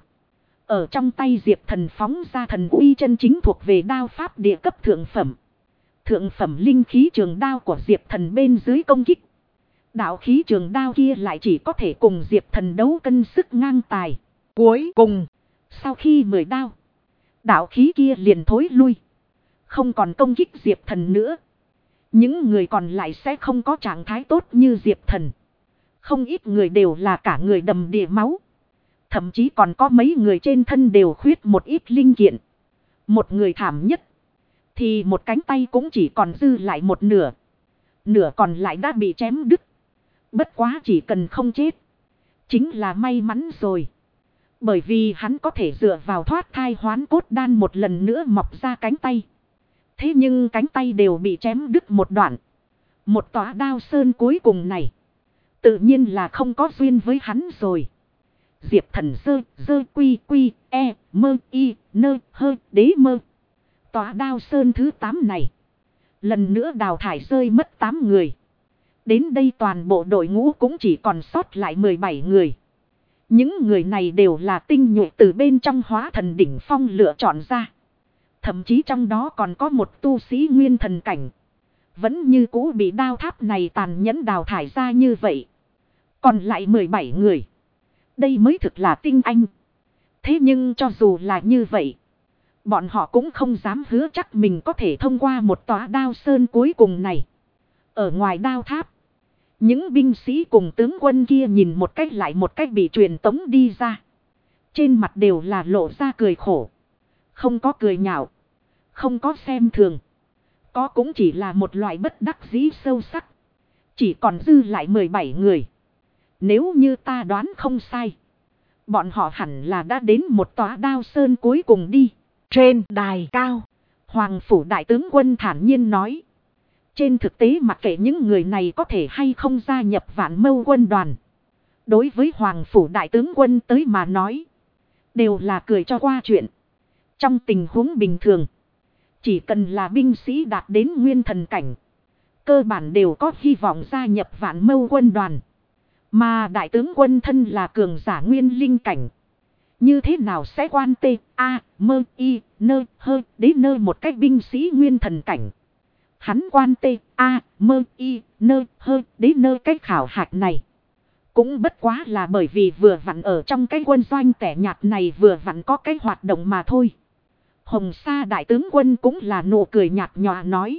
Ở trong tay Diệp Thần phóng ra thần uy chân chính thuộc về đao pháp địa cấp thượng phẩm. Thượng phẩm linh khí trường đao của Diệp Thần bên dưới công kích. Đạo khí trường đao kia lại chỉ có thể cùng Diệp Thần đấu cân sức ngang tài. Cuối cùng, sau khi 10 đao, đạo khí kia liền thối lui. Không còn công kích Diệp Thần nữa. Những người còn lại sẽ không có trạng thái tốt như Diệp Thần. Không ít người đều là cả người đầm đìa máu. Thậm chí còn có mấy người trên thân đều khuyết một ít linh kiện. Một người thảm nhất. Thì một cánh tay cũng chỉ còn dư lại một nửa. Nửa còn lại đã bị chém đứt. Bất quá chỉ cần không chết. Chính là may mắn rồi. Bởi vì hắn có thể dựa vào thoát thai hoán cốt đan một lần nữa mọc ra cánh tay. Thế nhưng cánh tay đều bị chém đứt một đoạn. Một tòa đao sơn cuối cùng này. Tự nhiên là không có duyên với hắn rồi. Diệp Thần dơ quy quy e mơ y nơ hơ đế mơ. Tòa đao sơn thứ 8 này. Lần nữa đào thải rơi mất 8 người. Đến đây toàn bộ đội ngũ cũng chỉ còn sót lại 17 người. Những người này đều là tinh nhuệ từ bên trong hóa thần đỉnh phong lựa chọn ra. Thậm chí trong đó còn có một tu sĩ nguyên thần cảnh. Vẫn như cũ bị đao tháp này tàn nhẫn đào thải ra như vậy. Còn lại 17 người. Đây mới thực là tinh anh. Thế nhưng cho dù là như vậy. Bọn họ cũng không dám hứa chắc mình có thể thông qua một tòa đao sơn cuối cùng này. Ở ngoài đao tháp. Những binh sĩ cùng tướng quân kia nhìn một cách lại một cách bị truyền tống đi ra. Trên mặt đều là lộ ra cười khổ. Không có cười nhạo. Không có xem thường. Có cũng chỉ là một loại bất đắc dĩ sâu sắc. Chỉ còn dư lại 17 người. Nếu như ta đoán không sai. Bọn họ hẳn là đã đến một tòa đao sơn cuối cùng đi. Trên đài cao. Hoàng phủ đại tướng quân thản nhiên nói. Trên thực tế mặc kệ những người này có thể hay không gia nhập Vạn Mâu quân đoàn. Đối với Hoàng phủ đại tướng quân tới mà nói. Đều là cười cho qua chuyện. Trong tình huống bình thường. Chỉ cần là binh sĩ đạt đến nguyên thần cảnh. Cơ bản đều có hy vọng gia nhập Vạn Mâu quân đoàn. Mà đại tướng quân thân là cường giả nguyên linh cảnh. Như thế nào sẽ quan tê a mơ y nơ hơ đế nơ một cách binh sĩ nguyên thần cảnh. Hắn quan tê a mơ y nơ hơ đế nơ cách khảo hạch này. Cũng bất quá là bởi vì vừa vặn ở trong cái quân doanh tẻ nhạt này vừa vặn có cái hoạt động mà thôi. Hồng Sa đại tướng quân cũng là nụ cười nhạt nhòa nói.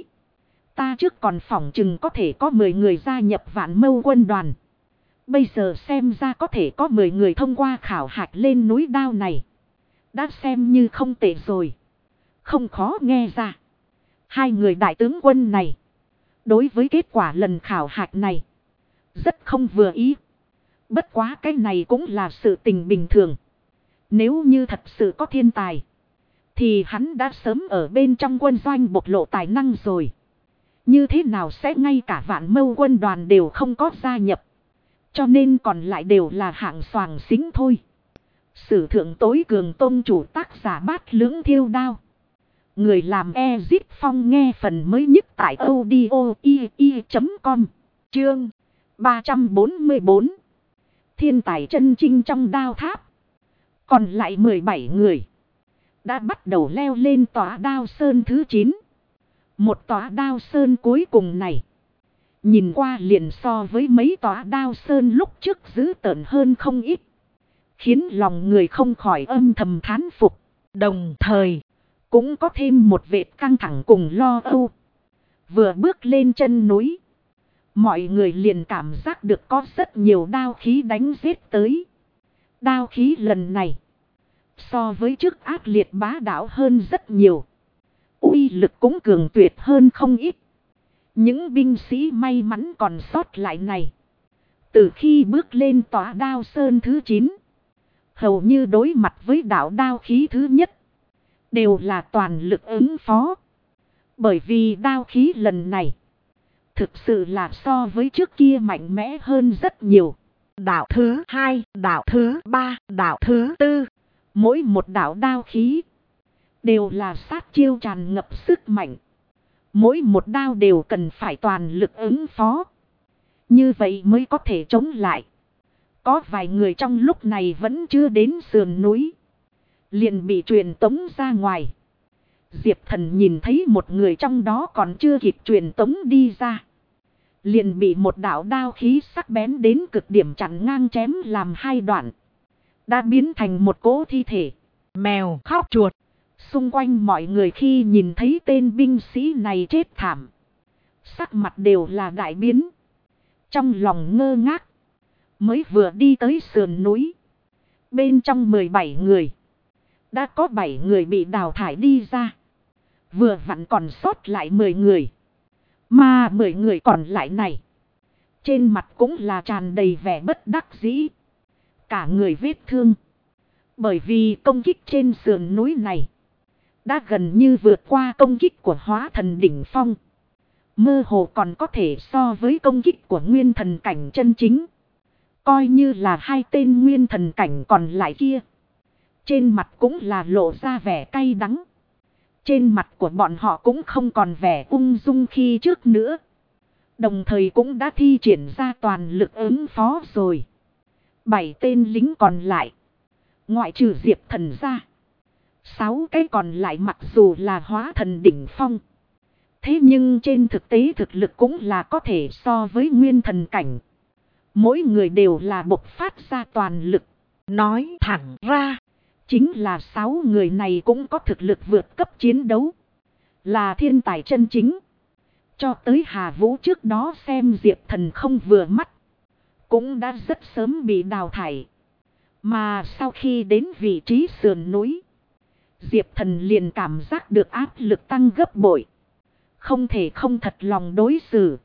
Ta trước còn phỏng chừng có thể có 10 người gia nhập Vạn Mâu quân đoàn. Bây giờ xem ra có thể có 10 người thông qua khảo hạch lên núi đao này. Đã xem như không tệ rồi. Không khó nghe ra. Hai người đại tướng quân này. Đối với kết quả lần khảo hạch này. Rất không vừa ý. Bất quá cái này cũng là sự tình bình thường. Nếu như thật sự có thiên tài. Thì hắn đã sớm ở bên trong quân doanh bộc lộ tài năng rồi. Như thế nào sẽ ngay cả Vạn Mâu quân đoàn đều không có gia nhập. Cho nên còn lại đều là hạng xoàng xính thôi. Sử thượng tối cường tôn chủ tác giả Bát Lưỡng Thiêu Đao. Người làm Ezit Phong nghe phần mới nhất tại audio.com. Chương 344. Thiên tài chân chinh trong đao tháp. Còn lại 17 người. Đã bắt đầu leo lên tòa đao sơn thứ 9. Một tòa đao sơn cuối cùng này. Nhìn qua liền so với mấy tòa đao sơn lúc trước dữ tợn hơn không ít. Khiến lòng người không khỏi âm thầm thán phục. Đồng thời, cũng có thêm một vệt căng thẳng cùng lo âu. Vừa bước lên chân núi, mọi người liền cảm giác được có rất nhiều đao khí đánh giết tới. Đao khí lần này, so với trước ác liệt bá đạo hơn rất nhiều. Uy lực cũng cường tuyệt hơn không ít. Những binh sĩ may mắn còn sót lại này, từ khi bước lên tòa đao sơn thứ 9, hầu như đối mặt với đạo đao khí thứ nhất, đều là toàn lực ứng phó. Bởi vì đao khí lần này, thực sự là so với trước kia mạnh mẽ hơn rất nhiều. Đạo thứ 2, đạo thứ 3, đạo thứ 4, mỗi một đạo đao khí đều là sát chiêu tràn ngập sức mạnh. Mỗi một đao đều cần phải toàn lực ứng phó. Như vậy mới có thể chống lại. Có vài người trong lúc này vẫn chưa đến sườn núi, liền bị truyền tống ra ngoài. Diệp Thần nhìn thấy một người trong đó còn chưa kịp truyền tống đi ra, liền bị một đạo đao khí sắc bén đến cực điểm chặn ngang chém làm hai đoạn. Đã biến thành một cỗ thi thể. Mèo khóc chuột. Xung quanh mọi người khi nhìn thấy tên binh sĩ này chết thảm, sắc mặt đều là đại biến. Trong lòng ngơ ngác. Mới vừa đi tới sườn núi, bên trong 17 người, đã có 7 người bị đào thải đi ra. Vừa vặn còn sót lại 10 người. Mà 10 người còn lại này, trên mặt cũng là tràn đầy vẻ bất đắc dĩ. Cả người vết thương. Bởi vì công kích trên sườn núi này đã gần như vượt qua công kích của hóa thần đỉnh phong. Mơ hồ còn có thể so với công kích của nguyên thần cảnh chân chính. Coi như là hai tên nguyên thần cảnh còn lại kia, trên mặt cũng là lộ ra vẻ cay đắng. Trên mặt của bọn họ cũng không còn vẻ ung dung khi trước nữa. Đồng thời cũng đã thi triển ra toàn lực ứng phó rồi. 7 tên lính còn lại, ngoại trừ Diệp Thần ra, 6 cái còn lại mặc dù là hóa thần đỉnh phong, thế nhưng trên thực tế thực lực cũng là có thể so với nguyên thần cảnh. Mỗi người đều là bộc phát ra toàn lực. Nói thẳng ra, chính là 6 người này cũng có thực lực vượt cấp chiến đấu, là thiên tài chân chính. Cho tới Hà Vũ trước đó xem Diệp Thần không vừa mắt, cũng đã rất sớm bị đào thải. Mà sau khi đến vị trí sườn núi, Diệp Thần liền cảm giác được áp lực tăng gấp bội. Không thể không thật lòng đối xử.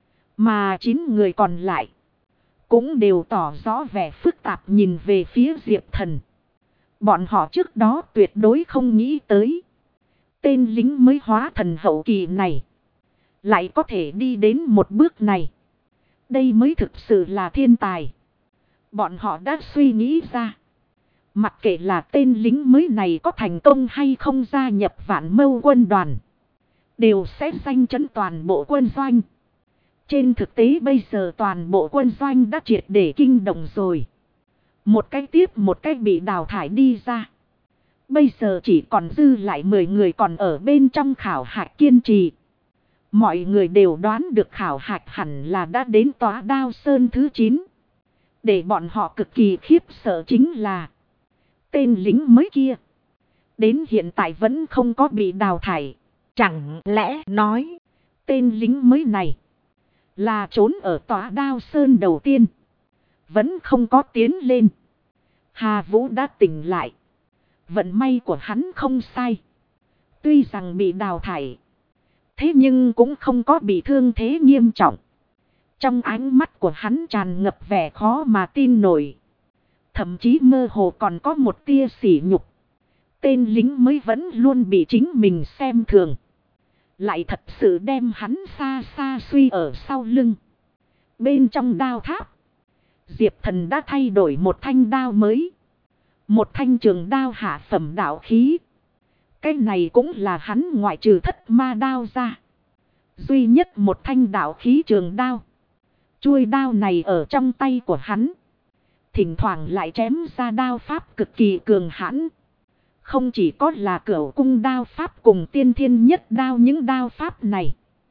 Mà 9 người còn lại cũng đều tỏ rõ vẻ phức tạp nhìn về phía Diệp Thần. Bọn họ trước đó tuyệt đối không nghĩ tới, tên lính mới hóa thần hậu kỳ này lại có thể đi đến một bước này. Đây mới thực sự là thiên tài. Bọn họ đã suy nghĩ ra, mặc kệ là tên lính mới này có thành công hay không gia nhập Vạn Mâu quân đoàn, đều sẽ danh chấn toàn bộ quân doanh. Trên thực tế bây giờ toàn bộ quân doanh đã triệt để kinh động rồi. Một cái tiếp một cái bị đào thải đi ra. Bây giờ chỉ còn dư lại 10 người còn ở bên trong khảo hạch kiên trì. Mọi người đều đoán được khảo hạch hẳn là đã đến tòa đao sơn thứ 9. Để bọn họ cực kỳ khiếp sợ chính là tên lính mới kia đến hiện tại vẫn không có bị đào thải. Chẳng lẽ nói tên lính mới này là trốn ở tòa đao sơn đầu tiên, vẫn không có tiến lên. Hà Vũ đã tỉnh lại. Vận may của hắn không sai. Tuy rằng bị đào thải, thế nhưng cũng không có bị thương thế nghiêm trọng. Trong ánh mắt của hắn tràn ngập vẻ khó mà tin nổi. Thậm chí mơ hồ còn có một tia sỉ nhục. Tên lính mới vẫn luôn bị chính mình xem thường, lại thật sự đem hắn xa xa suy ở sau lưng. Bên trong đao tháp, Diệp Thần đã thay đổi một thanh đao mới. Một thanh trường đao hạ phẩm đạo khí. Cái này cũng là hắn ngoại trừ thất ma đao ra duy nhất một thanh đạo khí trường đao. Chuôi đao này ở trong tay của hắn, thỉnh thoảng lại chém ra đao pháp cực kỳ cường hãn. Không chỉ có là Cửu cung đao pháp cùng tiên thiên nhất đao những đao pháp này,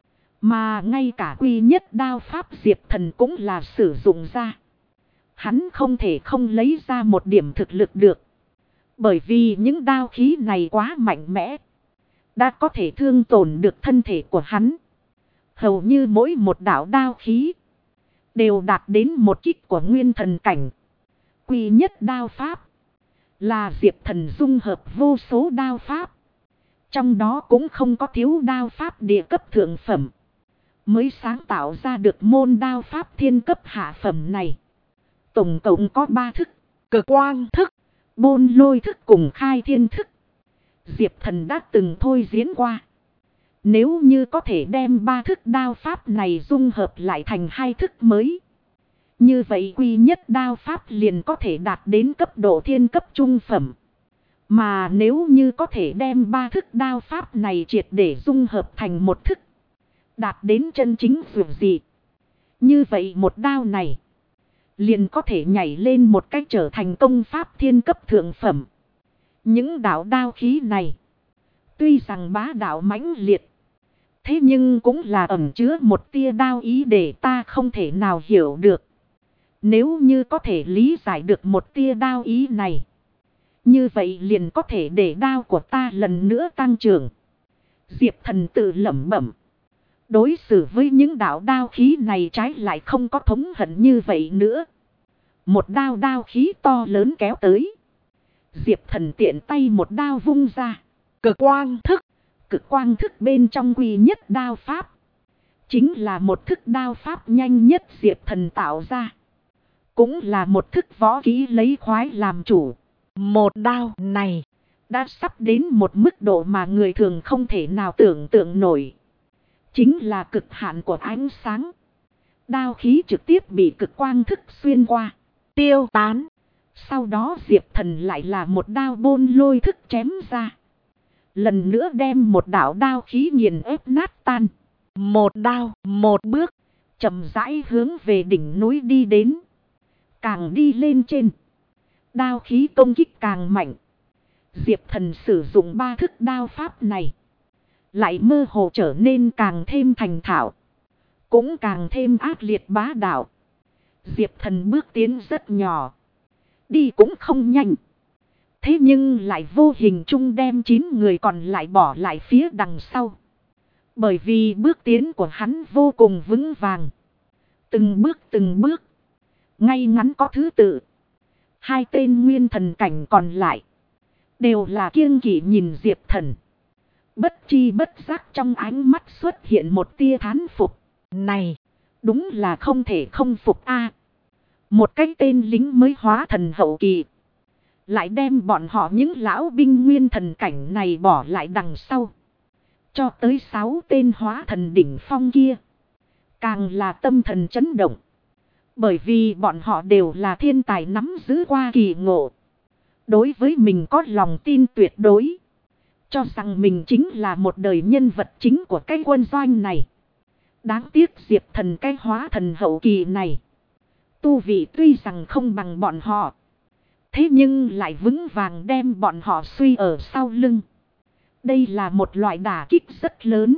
Mà ngay cả quy nhất đao pháp Diệp Thần cũng là sử dụng ra. Hắn không thể không lấy ra một điểm thực lực được. Bởi vì những đao khí này quá mạnh mẽ. Đã có thể thương tổn được thân thể của hắn. Hầu như mỗi một đạo đao khí đều đạt đến một kích của nguyên thần cảnh. Quy nhất đao pháp là Diệp Thần dung hợp vô số đao pháp. Trong đó cũng không có thiếu đao pháp địa cấp thượng phẩm. Mới sáng tạo ra được môn đao pháp thiên cấp hạ phẩm này. Tổng cộng có 3 thức. Cực quang thức, bôn lôi thức cùng khai thiên thức. Diệp Thần đã từng thôi diễn qua. Nếu như có thể đem 3 thức đao pháp này dung hợp lại thành 2 thức mới. Như vậy quy nhất đao pháp liền có thể đạt đến cấp độ thiên cấp trung phẩm. Mà nếu như có thể đem 3 thức đao pháp này triệt để dung hợp thành một thức. Đạt đến chân chính vượt dị. Như vậy một đao này liền có thể nhảy lên một cách trở thành công pháp thiên cấp thượng phẩm. Những đạo đao khí này tuy rằng bá đạo mãnh liệt. Thế nhưng cũng là ẩn chứa một tia đao ý để ta không thể nào hiểu được. Nếu như có thể lý giải được một tia đao ý này. Như vậy liền có thể để đao của ta lần nữa tăng trưởng. Diệp Thần tự lẩm bẩm. Đối xử với những đạo đao khí này trái lại không có thống hận như vậy nữa. Một đao khí to lớn kéo tới. Diệp Thần tiện tay một đao vung ra. Cực quang thức. Cực quang thức bên trong quy nhất đao pháp. Chính là một thức đao pháp nhanh nhất Diệp Thần tạo ra. Cũng là một thức võ kỹ lấy khoái làm chủ. Một đao này đã sắp đến một mức độ mà người thường không thể nào tưởng tượng nổi. Chính là cực hạn của ánh sáng. Đao khí trực tiếp bị cực quang thức xuyên qua. Tiêu tán. Sau đó Diệp Thần lại là một đao bôn lôi thức chém ra. Lần nữa đem một đạo đao khí nghiền ép nát tan. Một đao, một bước. Chậm rãi hướng về đỉnh núi đi đến. Càng đi lên trên. Đao khí công kích càng mạnh. Diệp Thần sử dụng 3 thức đao pháp này. Lại mơ hồ trở nên càng thêm thành thạo. Cũng càng thêm ác liệt bá đạo. Diệp Thần bước tiến rất nhỏ. Đi cũng không nhanh. Thế nhưng lại vô hình chung đem 9 người còn lại bỏ lại phía đằng sau. Bởi vì bước tiến của hắn vô cùng vững vàng. Từng bước. Ngay ngắn có thứ tự. 2 tên nguyên thần cảnh còn lại. Đều là kiêng kỵ nhìn Diệp Thần. Bất chi bất giác trong ánh mắt xuất hiện một tia thán phục. Này, đúng là không thể không phục a. Một cái tên lính mới hóa thần hậu kỳ. Lại đem bọn họ những lão binh nguyên thần cảnh này bỏ lại đằng sau. Cho tới 6 tên hóa thần đỉnh phong kia. Càng là tâm thần chấn động. Bởi vì bọn họ đều là thiên tài nắm giữ qua kỳ ngộ. Đối với mình có lòng tin tuyệt đối. Cho rằng mình chính là một đời nhân vật chính của cái quân doanh này. Đáng tiếc Diệp Thần cái hóa thần hậu kỳ này. Tu vị tuy rằng không bằng bọn họ. Thế nhưng lại vững vàng đem bọn họ suy ở sau lưng. Đây là một loại đả kích rất lớn.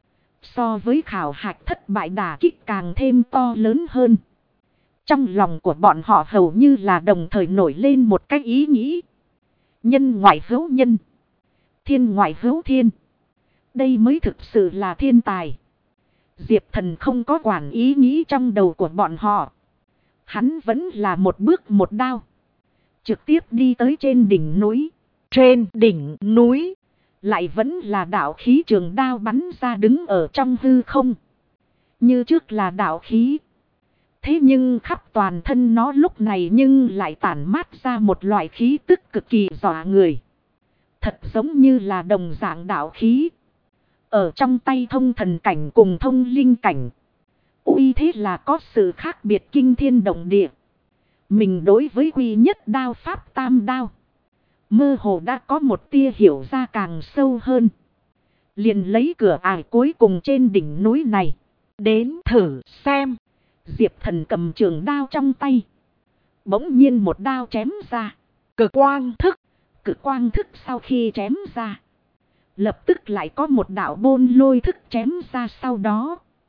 So với khảo hạch thất bại đả kích càng thêm to lớn hơn. Trong lòng của bọn họ hầu như là đồng thời nổi lên một cái ý nghĩ. Nhân ngoại hữu nhân. Thiên ngoại hữu thiên. Đây mới thực sự là thiên tài. Diệp Thần không có quản ý nghĩ trong đầu của bọn họ. Hắn vẫn là một bước một đao. Trực tiếp đi tới trên đỉnh núi. Trên đỉnh núi. Lại vẫn là đạo khí trường đao bắn ra đứng ở trong hư không. Như trước là đạo khí. Thế nhưng khắp toàn thân nó lúc này nhưng lại tản mát ra một loại khí tức cực kỳ dọa người. Thật giống như là đồng dạng đạo khí. Ở trong tay thông thần cảnh cùng thông linh cảnh. Uy thế là có sự khác biệt kinh thiên động địa. Mình đối với quy nhất đao pháp tam đao. Mơ hồ đã có một tia hiểu ra càng sâu hơn. Liền lấy cửa ải cuối cùng trên đỉnh núi này. Đến thử xem. Diệp Thần cầm trường đao trong tay. Bỗng nhiên một đao chém ra. Cực quang thức. Cực quang thức sau khi chém ra. Lập tức lại có một đạo bôn lôi thức chém ra sau đó.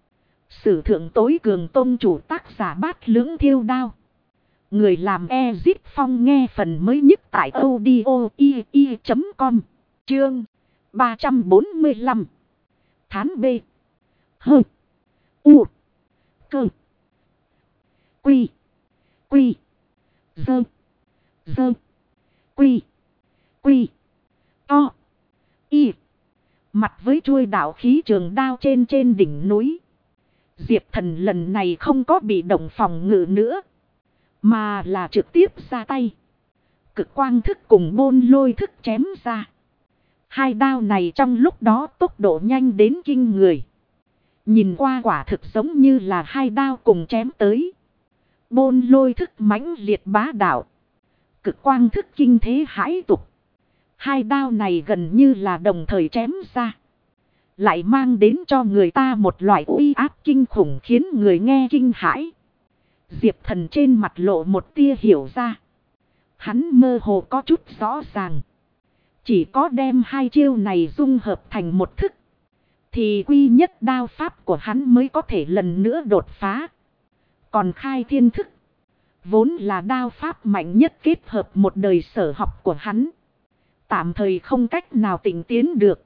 Sử thượng tối cường tông chủ tác giả Bát Lưỡng Thiêu Đao. Người làm Ezip Phong nghe phần mới nhất tại audio.com. Chương 345. Thán B. Hơ. U. Cơ. Quy. Quy. Dơ. Dơ. Quy. Quy. To. Y. Mặt với chuôi đạo khí trường đao trên đỉnh núi. Diệp Thần lần này không có bị động phòng ngự nữa. Mà là trực tiếp ra tay. Cực quang thức cùng bôn lôi thức chém ra. Hai đao này trong lúc đó tốc độ nhanh đến kinh người. Nhìn qua quả thực giống như là hai đao cùng chém tới. Bôn lôi thức mãnh liệt bá đạo. Cực quang thức kinh thế hãi tục. Hai đao này gần như là đồng thời chém ra. Lại mang đến cho người ta một loại uy áp kinh khủng khiến người nghe kinh hãi. Diệp Thần trên mặt lộ một tia hiểu ra. Hắn mơ hồ có chút rõ ràng. Chỉ có đem hai chiêu này dung hợp thành một thức. Thì quy nhất đao pháp của hắn mới có thể lần nữa đột phá. Còn khai thiên thức. Vốn là đao pháp mạnh nhất kết hợp một đời sở học của hắn. Tạm thời không cách nào tỉnh tiến được.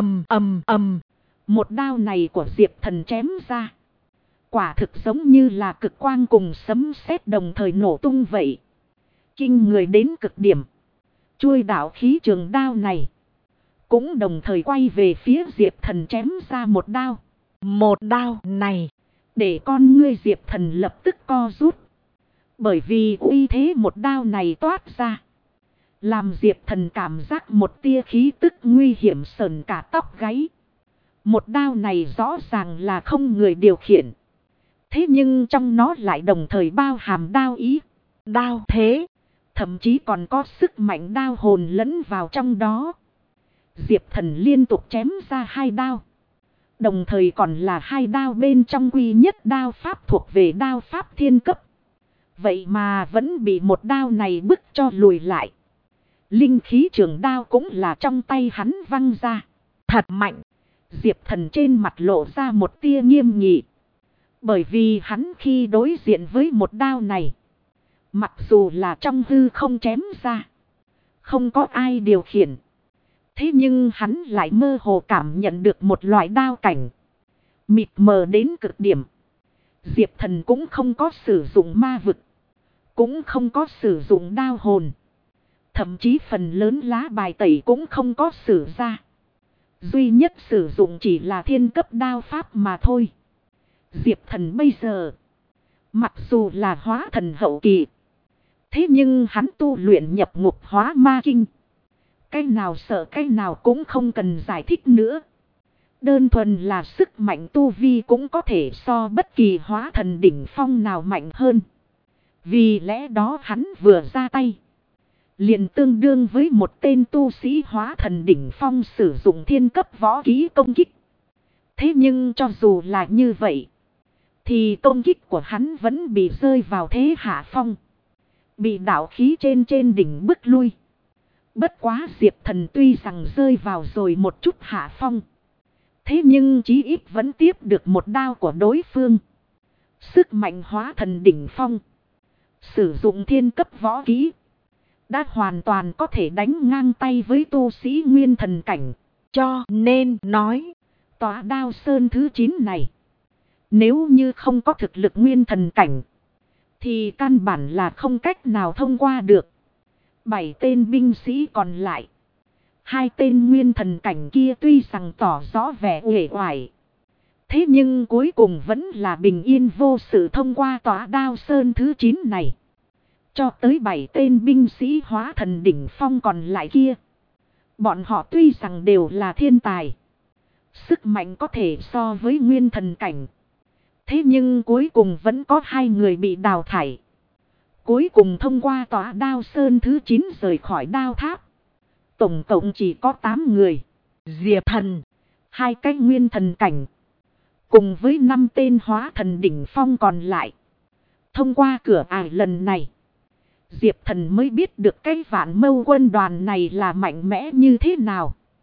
Một đao này của Diệp Thần chém ra. Quả thực giống như là cực quang cùng sấm sét đồng thời nổ tung vậy. Kinh người đến cực điểm. Chuôi đạo khí trường đao này. Cũng đồng thời quay về phía Diệp Thần chém ra một đao. Một đao này. Để con ngươi Diệp Thần lập tức co rút. Bởi vì uy thế một đao này toát ra. Làm Diệp Thần cảm giác một tia khí tức nguy hiểm sờn cả tóc gáy. Một đao này rõ ràng là không người điều khiển. Thế nhưng trong nó lại đồng thời bao hàm đao ý, đao thế. Thậm chí còn có sức mạnh đao hồn lẫn vào trong đó. Diệp Thần liên tục chém ra hai đao. Đồng thời còn là hai đao bên trong quy nhất đao pháp thuộc về đao pháp thiên cấp. Vậy mà vẫn bị một đao này bức cho lùi lại. Linh khí trường đao cũng là trong tay hắn văng ra. Thật mạnh. Diệp Thần trên mặt lộ ra một tia nghiêm nghị. Bởi vì hắn khi đối diện với một đao này. Mặc dù là trong hư không chém ra. Không có ai điều khiển. Thế nhưng hắn lại mơ hồ cảm nhận được một loại đao cảnh. Mịt mờ đến cực điểm. Diệp Thần cũng không có sử dụng ma vực. Cũng không có sử dụng đao hồn. Thậm chí phần lớn lá bài tẩy cũng không có sử ra. Duy nhất sử dụng chỉ là thiên cấp đao pháp mà thôi. Diệp Thần bây giờ. Mặc dù là hóa thần hậu kỳ. Thế nhưng hắn tu luyện nhập ngục hóa ma kinh. Cái nào sợ cái nào cũng không cần giải thích nữa. Đơn thuần là sức mạnh tu vi cũng có thể so bất kỳ hóa thần đỉnh phong nào mạnh hơn. Vì lẽ đó hắn vừa ra tay. Liền tương đương với một tên tu sĩ hóa thần đỉnh phong sử dụng thiên cấp võ kỹ công kích. Thế nhưng cho dù là như vậy. Thì công kích của hắn vẫn bị rơi vào thế hạ phong. Bị đạo khí trên đỉnh bức lui. Bất quá Diệp Thần tuy rằng rơi vào rồi một chút hạ phong. Thế nhưng chí ít vẫn tiếp được một đao của đối phương. Sức mạnh hóa thần đỉnh phong. Sử dụng thiên cấp võ kỹ. Đã hoàn toàn có thể đánh ngang tay với tu sĩ nguyên thần cảnh. Cho nên nói. Tòa đao sơn thứ 9 này. Nếu như không có thực lực nguyên thần cảnh. Thì căn bản là không cách nào thông qua được. 7 tên binh sĩ còn lại. 2 tên nguyên thần cảnh kia tuy rằng tỏ rõ vẻ uể oải. Thế nhưng cuối cùng vẫn là bình yên vô sự thông qua tòa đao sơn thứ 9 này. Cho tới 7 tên binh sĩ hóa thần đỉnh phong còn lại kia. Bọn họ tuy rằng đều là thiên tài. Sức mạnh có thể so với nguyên thần cảnh. Thế nhưng cuối cùng vẫn có 2 người bị đào thải. Cuối cùng thông qua tòa đao sơn thứ 9 rời khỏi đao tháp. Tổng cộng chỉ có 8 người. Diệp Thần, 2 cái nguyên thần cảnh. Cùng với 5 tên hóa thần đỉnh phong còn lại. Thông qua cửa ải lần này. Diệp Thần mới biết được cái vạn mâu quân đoàn này là mạnh mẽ như thế nào.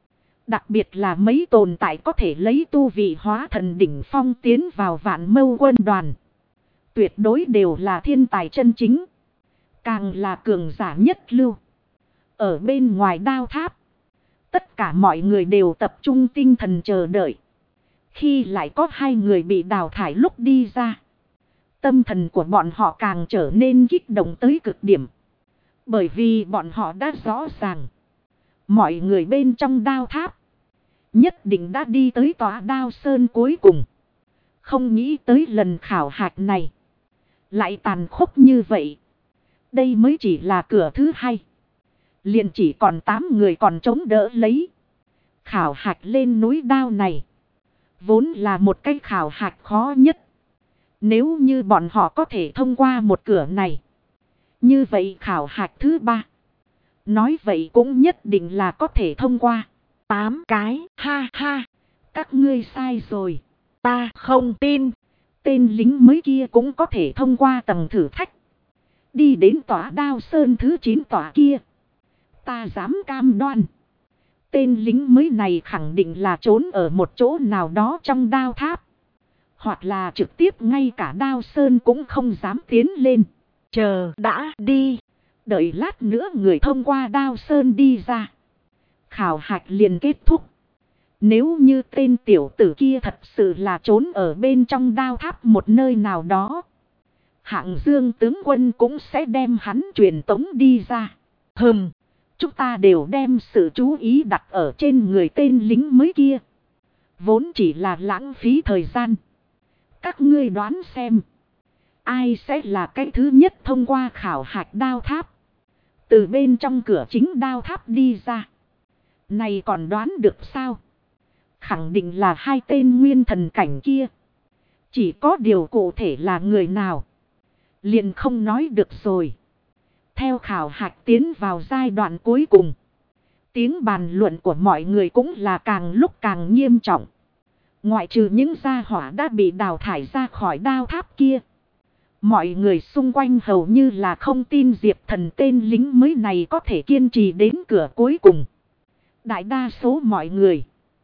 Đặc biệt là mấy tồn tại có thể lấy tu vị hóa thần đỉnh phong tiến vào vạn mâu quân đoàn. Tuyệt đối đều là thiên tài chân chính. Càng là cường giả nhất lưu. Ở bên ngoài đao tháp, tất cả mọi người đều tập trung tinh thần chờ đợi. Khi lại có hai người bị đào thải lúc đi ra, tâm thần của bọn họ càng trở nên kích động tới cực điểm. Bởi vì bọn họ đã rõ ràng, mọi người bên trong đao tháp nhất định đã đi tới tòa đao sơn cuối cùng. Không nghĩ tới lần khảo hạch này lại tàn khốc như vậy. Đây mới chỉ là cửa thứ hai. Liền chỉ còn 8 người còn chống đỡ lấy. Khảo hạch lên núi đao này vốn là một cái khảo hạch khó nhất. Nếu như bọn họ có thể thông qua một cửa này, như vậy khảo hạch thứ 3, nói vậy cũng nhất định là có thể thông qua. 8 cái, ha ha. Các ngươi sai rồi. Ta không tin. Tên lính mới kia cũng có thể thông qua tầng thử thách. Đi đến tòa đao sơn thứ 9 tòa kia. Ta dám cam đoan. Tên lính mới này khẳng định là trốn ở một chỗ nào đó trong đao tháp. Hoặc là trực tiếp ngay cả đao sơn cũng không dám tiến lên. Chờ đã đi. Đợi lát nữa người thông qua đao sơn đi ra. Khảo hạch liền kết thúc. Nếu như tên tiểu tử kia thật sự là trốn ở bên trong đao tháp một nơi nào đó, Hạng Dương tướng quân cũng sẽ đem hắn truyền tống đi ra. Chúng ta đều đem sự chú ý đặt ở trên người tên lính mới kia. Vốn chỉ là lãng phí thời gian. Các ngươi đoán xem, ai sẽ là cái thứ nhất thông qua khảo hạch đao tháp, từ bên trong cửa chính đao tháp đi ra? Này còn đoán được sao? Khẳng định là hai tên nguyên thần cảnh kia. Chỉ có điều cụ thể là người nào, liền không nói được rồi. Theo khảo hạch tiến vào giai đoạn cuối cùng, tiếng bàn luận của mọi người cũng là càng lúc càng nghiêm trọng. Ngoại trừ những gia hỏa đã bị đào thải ra khỏi đao tháp kia, mọi người xung quanh hầu như là không tin Diệp Thần tên lính mới này có thể kiên trì đến cửa cuối cùng. Đại đa số mọi người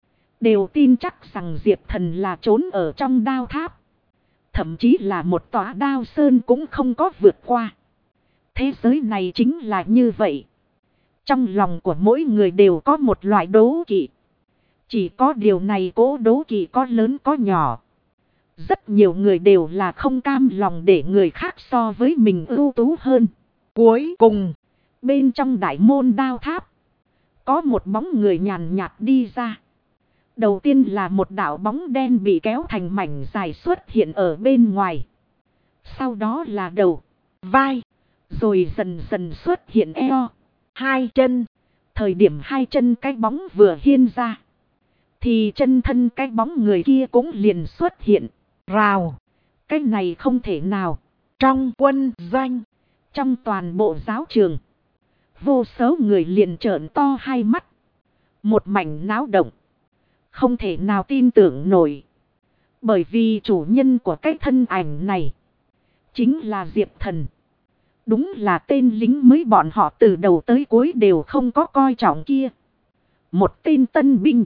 đều tin chắc rằng Diệp Thần là trốn ở trong đao tháp. Thậm chí là một tòa đao sơn cũng không có vượt qua. Thế giới này chính là như vậy. Trong lòng của mỗi người đều có một loại đố kỵ. Chỉ có điều này cố đố kỵ có lớn có nhỏ. Rất nhiều người đều là không cam lòng để người khác so với mình ưu tú hơn. Cuối cùng, bên trong đại môn đao tháp, có một bóng người nhàn nhạt đi ra. Đầu tiên là một đạo bóng đen bị kéo thành mảnh dài xuất hiện ở bên ngoài. Sau đó là đầu, vai, rồi dần dần xuất hiện eo, hai chân. Thời điểm hai chân cái bóng vừa hiên ra, thì chân thân cái bóng người kia cũng liền xuất hiện. Rào, cái này không thể nào. Trong quân doanh, trong toàn bộ giáo trường, vô số người liền trợn to hai mắt. Một mảnh náo động. Không thể nào tin tưởng nổi. Bởi vì chủ nhân của cái thân ảnh này chính là Diệp Thần. Đúng là tên lính mới bọn họ từ đầu tới cuối đều không có coi trọng kia. Một tên tân binh,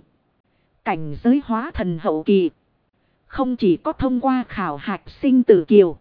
cảnh giới hóa thần hậu kỳ. Không chỉ có thông qua khảo hạch sinh tử kiều,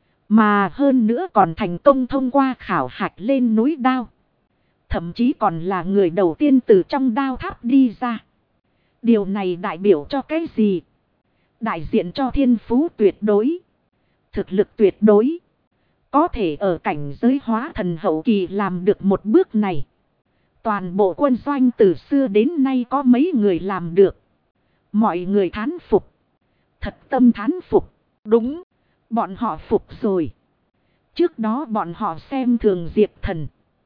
mà hơn nữa còn thành công thông qua khảo hạch lên núi đao. Thậm chí còn là người đầu tiên từ trong đao tháp đi ra. Điều này đại biểu cho cái gì? Đại diện cho thiên phú tuyệt đối, thực lực tuyệt đối. Có thể ở cảnh giới hóa thần hậu kỳ làm được một bước này, toàn bộ quân doanh từ xưa đến nay có mấy người làm được. Mọi người thán phục. Thật tâm thán phục. Đúng, bọn họ phục rồi. Trước đó bọn họ xem thường Diệp Thần,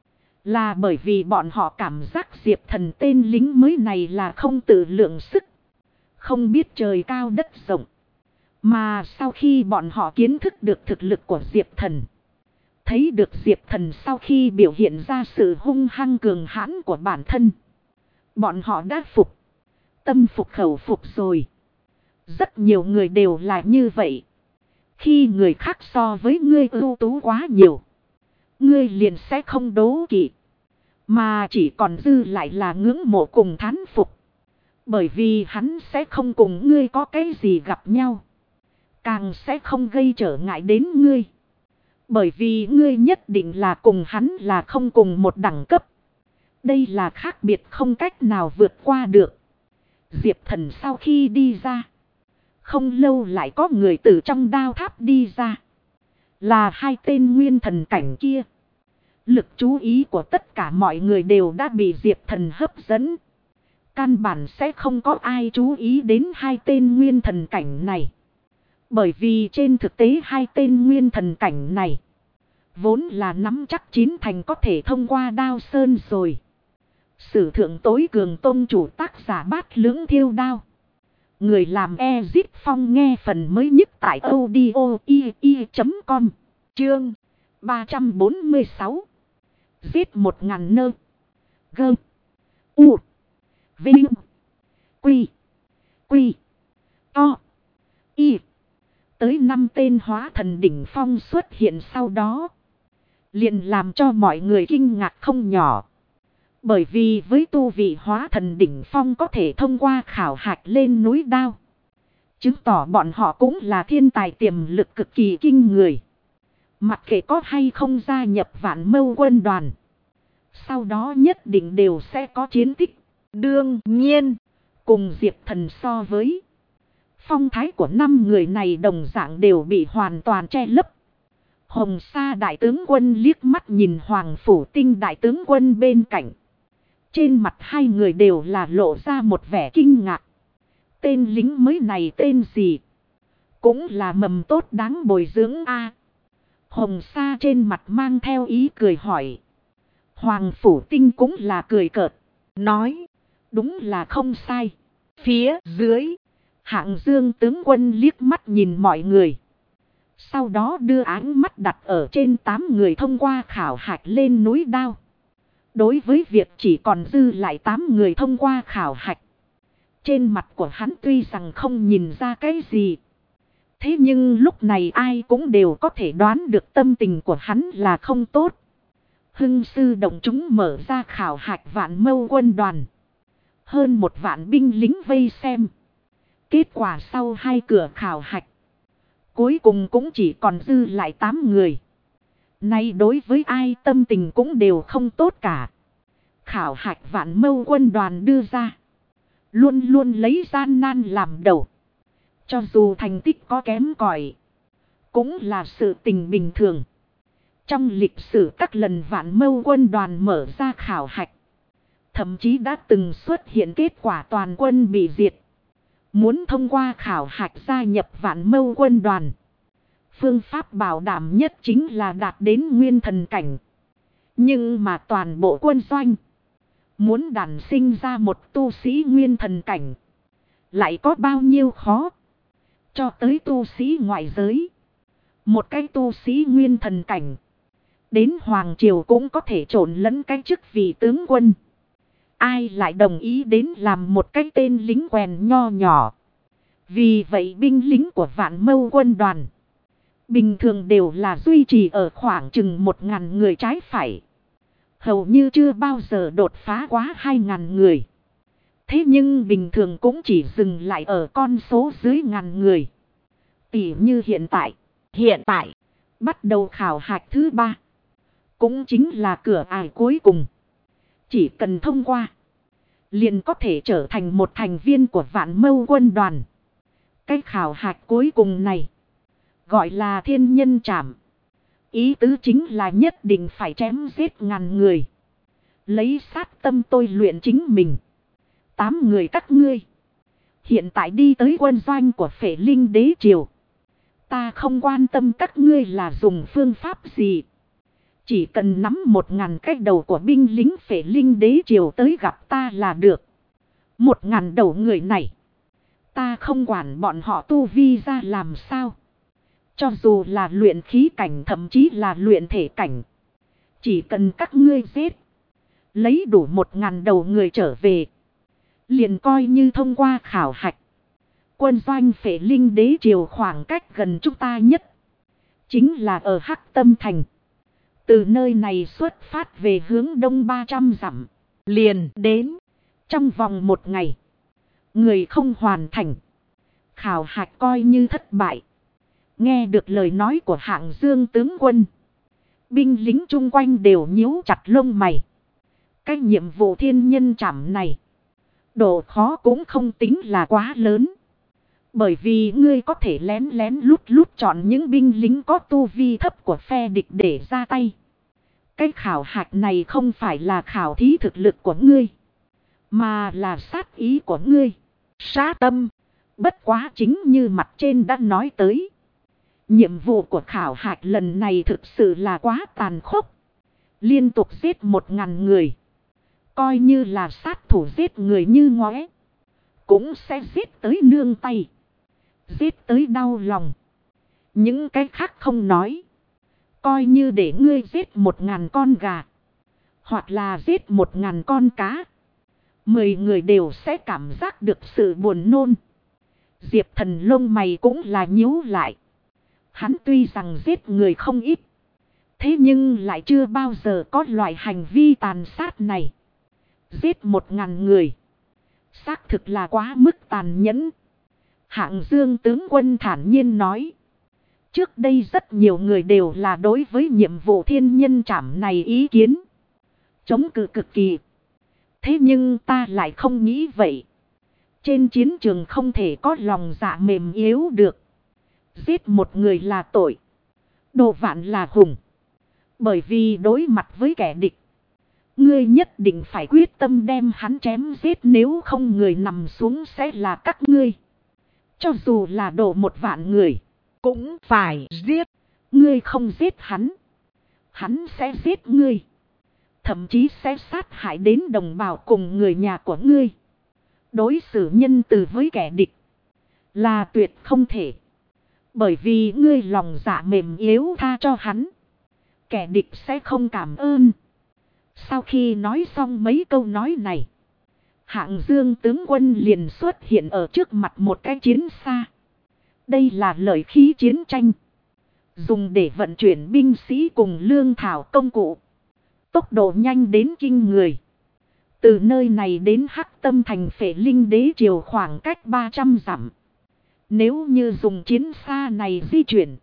là bởi vì bọn họ cảm giác Diệp Thần tên lính mới này là không tự lượng sức, không biết trời cao đất rộng. Mà sau khi bọn họ kiến thức được thực lực của Diệp Thần, thấy được Diệp Thần sau khi biểu hiện ra sự hung hăng cường hãn của bản thân, bọn họ đã phục. Tâm phục khẩu phục rồi. Rất nhiều người đều là như vậy. Khi người khác so với ngươi ưu tú quá nhiều, ngươi liền sẽ không đố kỵ, mà chỉ còn dư lại là ngưỡng mộ cùng thán phục. Bởi vì hắn sẽ không cùng ngươi có cái gì gặp nhau. Càng sẽ không gây trở ngại đến ngươi. Bởi vì ngươi nhất định là cùng hắn là không cùng một đẳng cấp. Đây là khác biệt không cách nào vượt qua được. Diệp Thần sau khi đi ra. Không lâu lại có người từ trong đao tháp đi ra. Là hai tên nguyên thần cảnh kia. Lực chú ý của tất cả mọi người đều đã bị Diệp Thần hấp dẫn. Căn bản sẽ không có ai chú ý đến hai tên nguyên thần cảnh này. Bởi vì trên thực tế hai tên nguyên thần cảnh này vốn là nắm chắc 9 thành có thể thông qua đao sơn rồi. Sử thượng tối cường tôn chủ tác giả Bát Lưỡng Thiêu Đao. Người làm Ezip Phong nghe phần mới nhất tại audio.com. Chương 346. Giết 1000 nơ. Gơ. U. Vinh. Quy. Quy. To. Y. Tới 5 tên hóa thần đỉnh phong xuất hiện sau đó. Liền làm cho mọi người kinh ngạc không nhỏ. Bởi vì với tu vị hóa thần đỉnh phong có thể thông qua khảo hạch lên núi đao. Chứng tỏ bọn họ cũng là thiên tài tiềm lực cực kỳ kinh người. Mặc kệ có hay không gia nhập Vạn Mâu quân đoàn. Sau đó nhất định đều sẽ có chiến tích. Đương nhiên, cùng Diệp Thần so với. Phong thái của 5 người này đồng dạng đều bị hoàn toàn che lấp. Hồng Sa đại tướng quân liếc mắt nhìn Hoàng Phủ Tinh đại tướng quân bên cạnh. Trên mặt hai người đều là lộ ra một vẻ kinh ngạc. Tên lính mới này tên gì? Cũng là mầm tốt đáng bồi dưỡng a. Hồng Sa trên mặt mang theo ý cười hỏi. Hoàng Phủ Tinh cũng là cười cợt. Nói. Đúng là không sai. Phía dưới. Hạng Dương tướng quân liếc mắt nhìn mọi người. Sau đó đưa ánh mắt đặt ở trên 8 người thông qua khảo hạch lên núi đao. Đối với việc chỉ còn dư lại 8 người thông qua khảo hạch. Trên mặt của hắn tuy rằng không nhìn ra cái gì. Thế nhưng lúc này ai cũng đều có thể đoán được tâm tình của hắn là không tốt. Hưng sư động chúng mở ra khảo hạch Vạn Mâu quân đoàn. Hơn 1 vạn binh lính vây xem. Kết quả sau 2 cửa khảo hạch. Cuối cùng cũng chỉ còn dư lại 8 người. Nay đối với ai tâm tình cũng đều không tốt cả. Khảo hạch Vạn Mâu quân đoàn đưa ra. Luôn luôn lấy gian nan làm đầu. Cho dù thành tích có kém cỏi, cũng là sự tình bình thường. Trong lịch sử các lần Vạn Mâu quân đoàn mở ra khảo hạch. Thậm chí đã từng xuất hiện kết quả toàn quân bị diệt. Muốn thông qua khảo hạch gia nhập Vạn Mâu quân đoàn. Phương pháp bảo đảm nhất chính là đạt đến nguyên thần cảnh. Nhưng mà toàn bộ quân doanh. Muốn đản sinh ra một tu sĩ nguyên thần cảnh. Lại có bao nhiêu khó. Cho tới tu sĩ ngoại giới. Một cái tu sĩ nguyên thần cảnh. Đến Hoàng Triều cũng có thể trộn lẫn cái chức vị tướng quân. Ai lại đồng ý đến làm một cái tên lính quèn nho nhỏ. Vì vậy binh lính của Vạn Mâu quân đoàn. Bình thường đều là duy trì ở khoảng chừng 1000 người trái phải. Hầu như chưa bao giờ đột phá quá 2000 người. Thế nhưng bình thường cũng chỉ dừng lại ở con số dưới 1000 người. Tỉ như hiện tại, bắt đầu khảo hạch thứ 3. Cũng chính là cửa ải cuối cùng. Chỉ cần thông qua, liền có thể trở thành một thành viên của Vạn Mâu quân đoàn. Cái khảo hạch cuối cùng này, gọi là thiên nhân trảm. Ý tứ chính là nhất định phải chém giết 1000 người. Lấy sát tâm tôi luyện chính mình. 8 người các ngươi. Hiện tại đi tới quân doanh của Phệ Linh Đế Triều. Ta không quan tâm các ngươi là dùng phương pháp gì. Chỉ cần nắm 1000 cái đầu của binh lính Phệ Linh Đế Triều tới gặp ta là được. 1000 đầu người này. Ta không quản bọn họ tu vi ra làm sao. Cho dù là luyện khí cảnh thậm chí là luyện thể cảnh. Chỉ cần các ngươi giết. Lấy đủ 1000 đầu người trở về. Liền coi như thông qua khảo hạch. Quân doanh Phệ Linh Đế Triều khoảng cách gần chúng ta nhất. Chính là ở Hắc Tâm Thành. Từ nơi này xuất phát về hướng đông 300 dặm. Liền đến. Trong vòng 1 ngày. Người không hoàn thành. Khảo hạch coi như thất bại. Nghe được lời nói của Hạng Dương tướng quân. Binh lính chung quanh đều nhíu chặt lông mày. Cái nhiệm vụ thiên nhân trảm này. Độ khó cũng không tính là quá lớn. Bởi vì ngươi có thể lén lén lút lút chọn những binh lính có tu vi thấp của phe địch để ra tay. Cái khảo hạch này không phải là khảo thí thực lực của ngươi. Mà là sát ý của ngươi. Sát tâm. Bất quá chính như mặt trên đã nói tới. Nhiệm vụ của khảo hạch lần này thực sự là quá tàn khốc. Liên tục giết 1000 người. Coi như là sát thủ giết người như ngóe. Cũng sẽ giết tới nương tay. Giết tới đau lòng. Những cái khác không nói. Coi như để ngươi giết 1000 con gà. Hoặc là giết 1000 con cá. 10 người đều sẽ cảm giác được sự buồn nôn. Diệp Thần lông mày cũng là nhíu lại. Hắn tuy rằng giết người không ít. Thế nhưng lại chưa bao giờ có loại hành vi tàn sát này. Giết 1000 người. Xác thực là quá mức tàn nhẫn. Hạng Dương tướng quân thản nhiên nói. Trước đây rất nhiều người đều là đối với nhiệm vụ thiên nhân trảm này ý kiến. Chống cự cực kỳ. Thế nhưng ta lại không nghĩ vậy. Trên chiến trường không thể có lòng dạ mềm yếu được. Giết một người là tội. Độ vạn là hùng. Bởi vì đối mặt với kẻ địch. Ngươi nhất định phải quyết tâm đem hắn chém giết, nếu không người nằm xuống sẽ là các ngươi. Cho dù là đổ 1.000 người. Cũng phải giết. Ngươi không giết hắn. Hắn sẽ giết ngươi. Thậm chí sẽ sát hại đến đồng bào cùng người nhà của ngươi. Đối xử nhân từ với kẻ địch là tuyệt không thể. Bởi vì ngươi lòng dạ mềm yếu tha cho hắn. Kẻ địch sẽ không cảm ơn. Sau khi nói xong mấy câu nói này. Hạng Dương tướng quân liền xuất hiện ở trước mặt một cái chiến xa. Đây là lợi khí chiến tranh. Dùng để vận chuyển binh sĩ cùng lương thảo công cụ. Tốc độ nhanh đến kinh người. Từ nơi này đến Hắc Tâm thành Phệ Linh Đế Triều khoảng cách 300 dặm. Nếu như dùng chiến xa này di chuyển.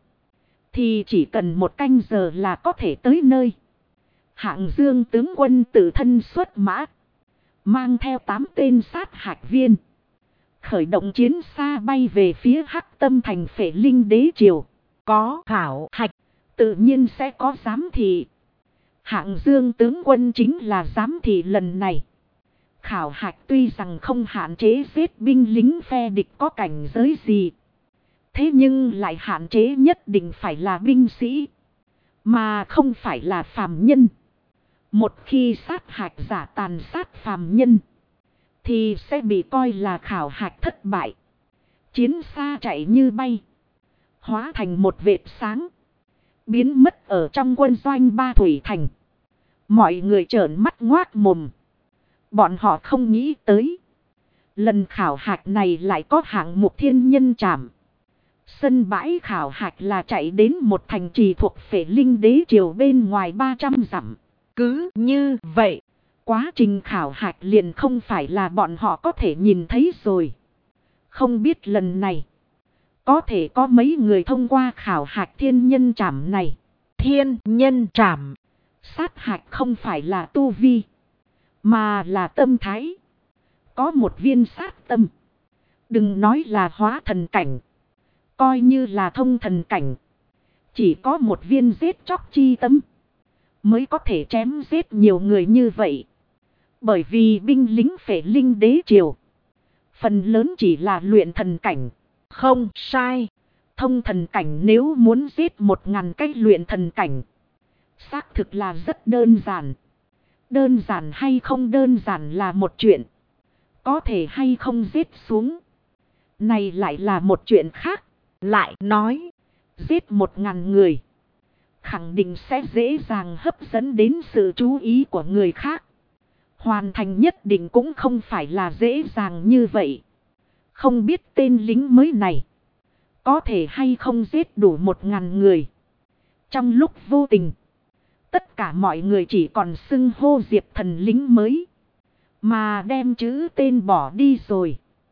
Thì chỉ cần 1 canh giờ là có thể tới nơi. Hạng Dương tướng quân tự thân xuất mã. Mang theo 8 tên sát hạch viên. Khởi động chiến xa bay về phía Hắc Tâm thành Phệ Linh Đế Triều. Có khảo hạch. Tự nhiên sẽ có giám thị. Hạng Dương tướng quân chính là giám thị lần này. Khảo hạch tuy rằng không hạn chế giết binh lính phe địch có cảnh giới gì. Thế nhưng lại hạn chế nhất định phải là binh sĩ. Mà không phải là phàm nhân. Một khi sát hạch giả tàn sát phàm nhân. Thì sẽ bị coi là khảo hạch thất bại. Chiến xa chạy như bay. Hóa thành một vệt sáng. Biến mất ở trong quân doanh Ba Thủy Thành. Mọi người trợn mắt ngoác mồm. Bọn họ không nghĩ tới. Lần khảo hạch này lại có hạng mục thiên nhân trảm. Sân bãi khảo hạch là chạy đến một thành trì thuộc Phệ Linh Đế Triều bên ngoài 300 dặm. Cứ như vậy, quá trình khảo hạch liền không phải là bọn họ có thể nhìn thấy rồi. Không biết lần này, có thể có mấy người thông qua khảo hạch thiên nhân trảm này. Thiên nhân trảm, sát hạch không phải là tu vi, mà là tâm thái. Có một viên sát tâm. Đừng nói là hóa thần cảnh. Coi như là thông thần cảnh. Chỉ có một viên giết chóc chi tâm. Mới có thể chém giết nhiều người như vậy. Bởi vì binh lính Phệ Linh Đế Triều. Phần lớn chỉ là luyện thần cảnh. Không sai. Thông thần cảnh nếu muốn giết 1000 cái luyện thần cảnh. Xác thực là rất đơn giản. Đơn giản hay không đơn giản là một chuyện. Có thể hay không giết xuống. Này lại là một chuyện khác. Lại nói. Giết 1000 người. Khẳng định sẽ dễ dàng hấp dẫn đến sự chú ý của người khác. Hoàn thành nhất định cũng không phải là dễ dàng như vậy. Không biết tên lính mới này. Có thể hay không giết đủ 1000 người. Trong lúc vô tình. Tất cả mọi người chỉ còn xưng hô Diệp Thần lính mới. Mà đem chữ tên bỏ đi rồi.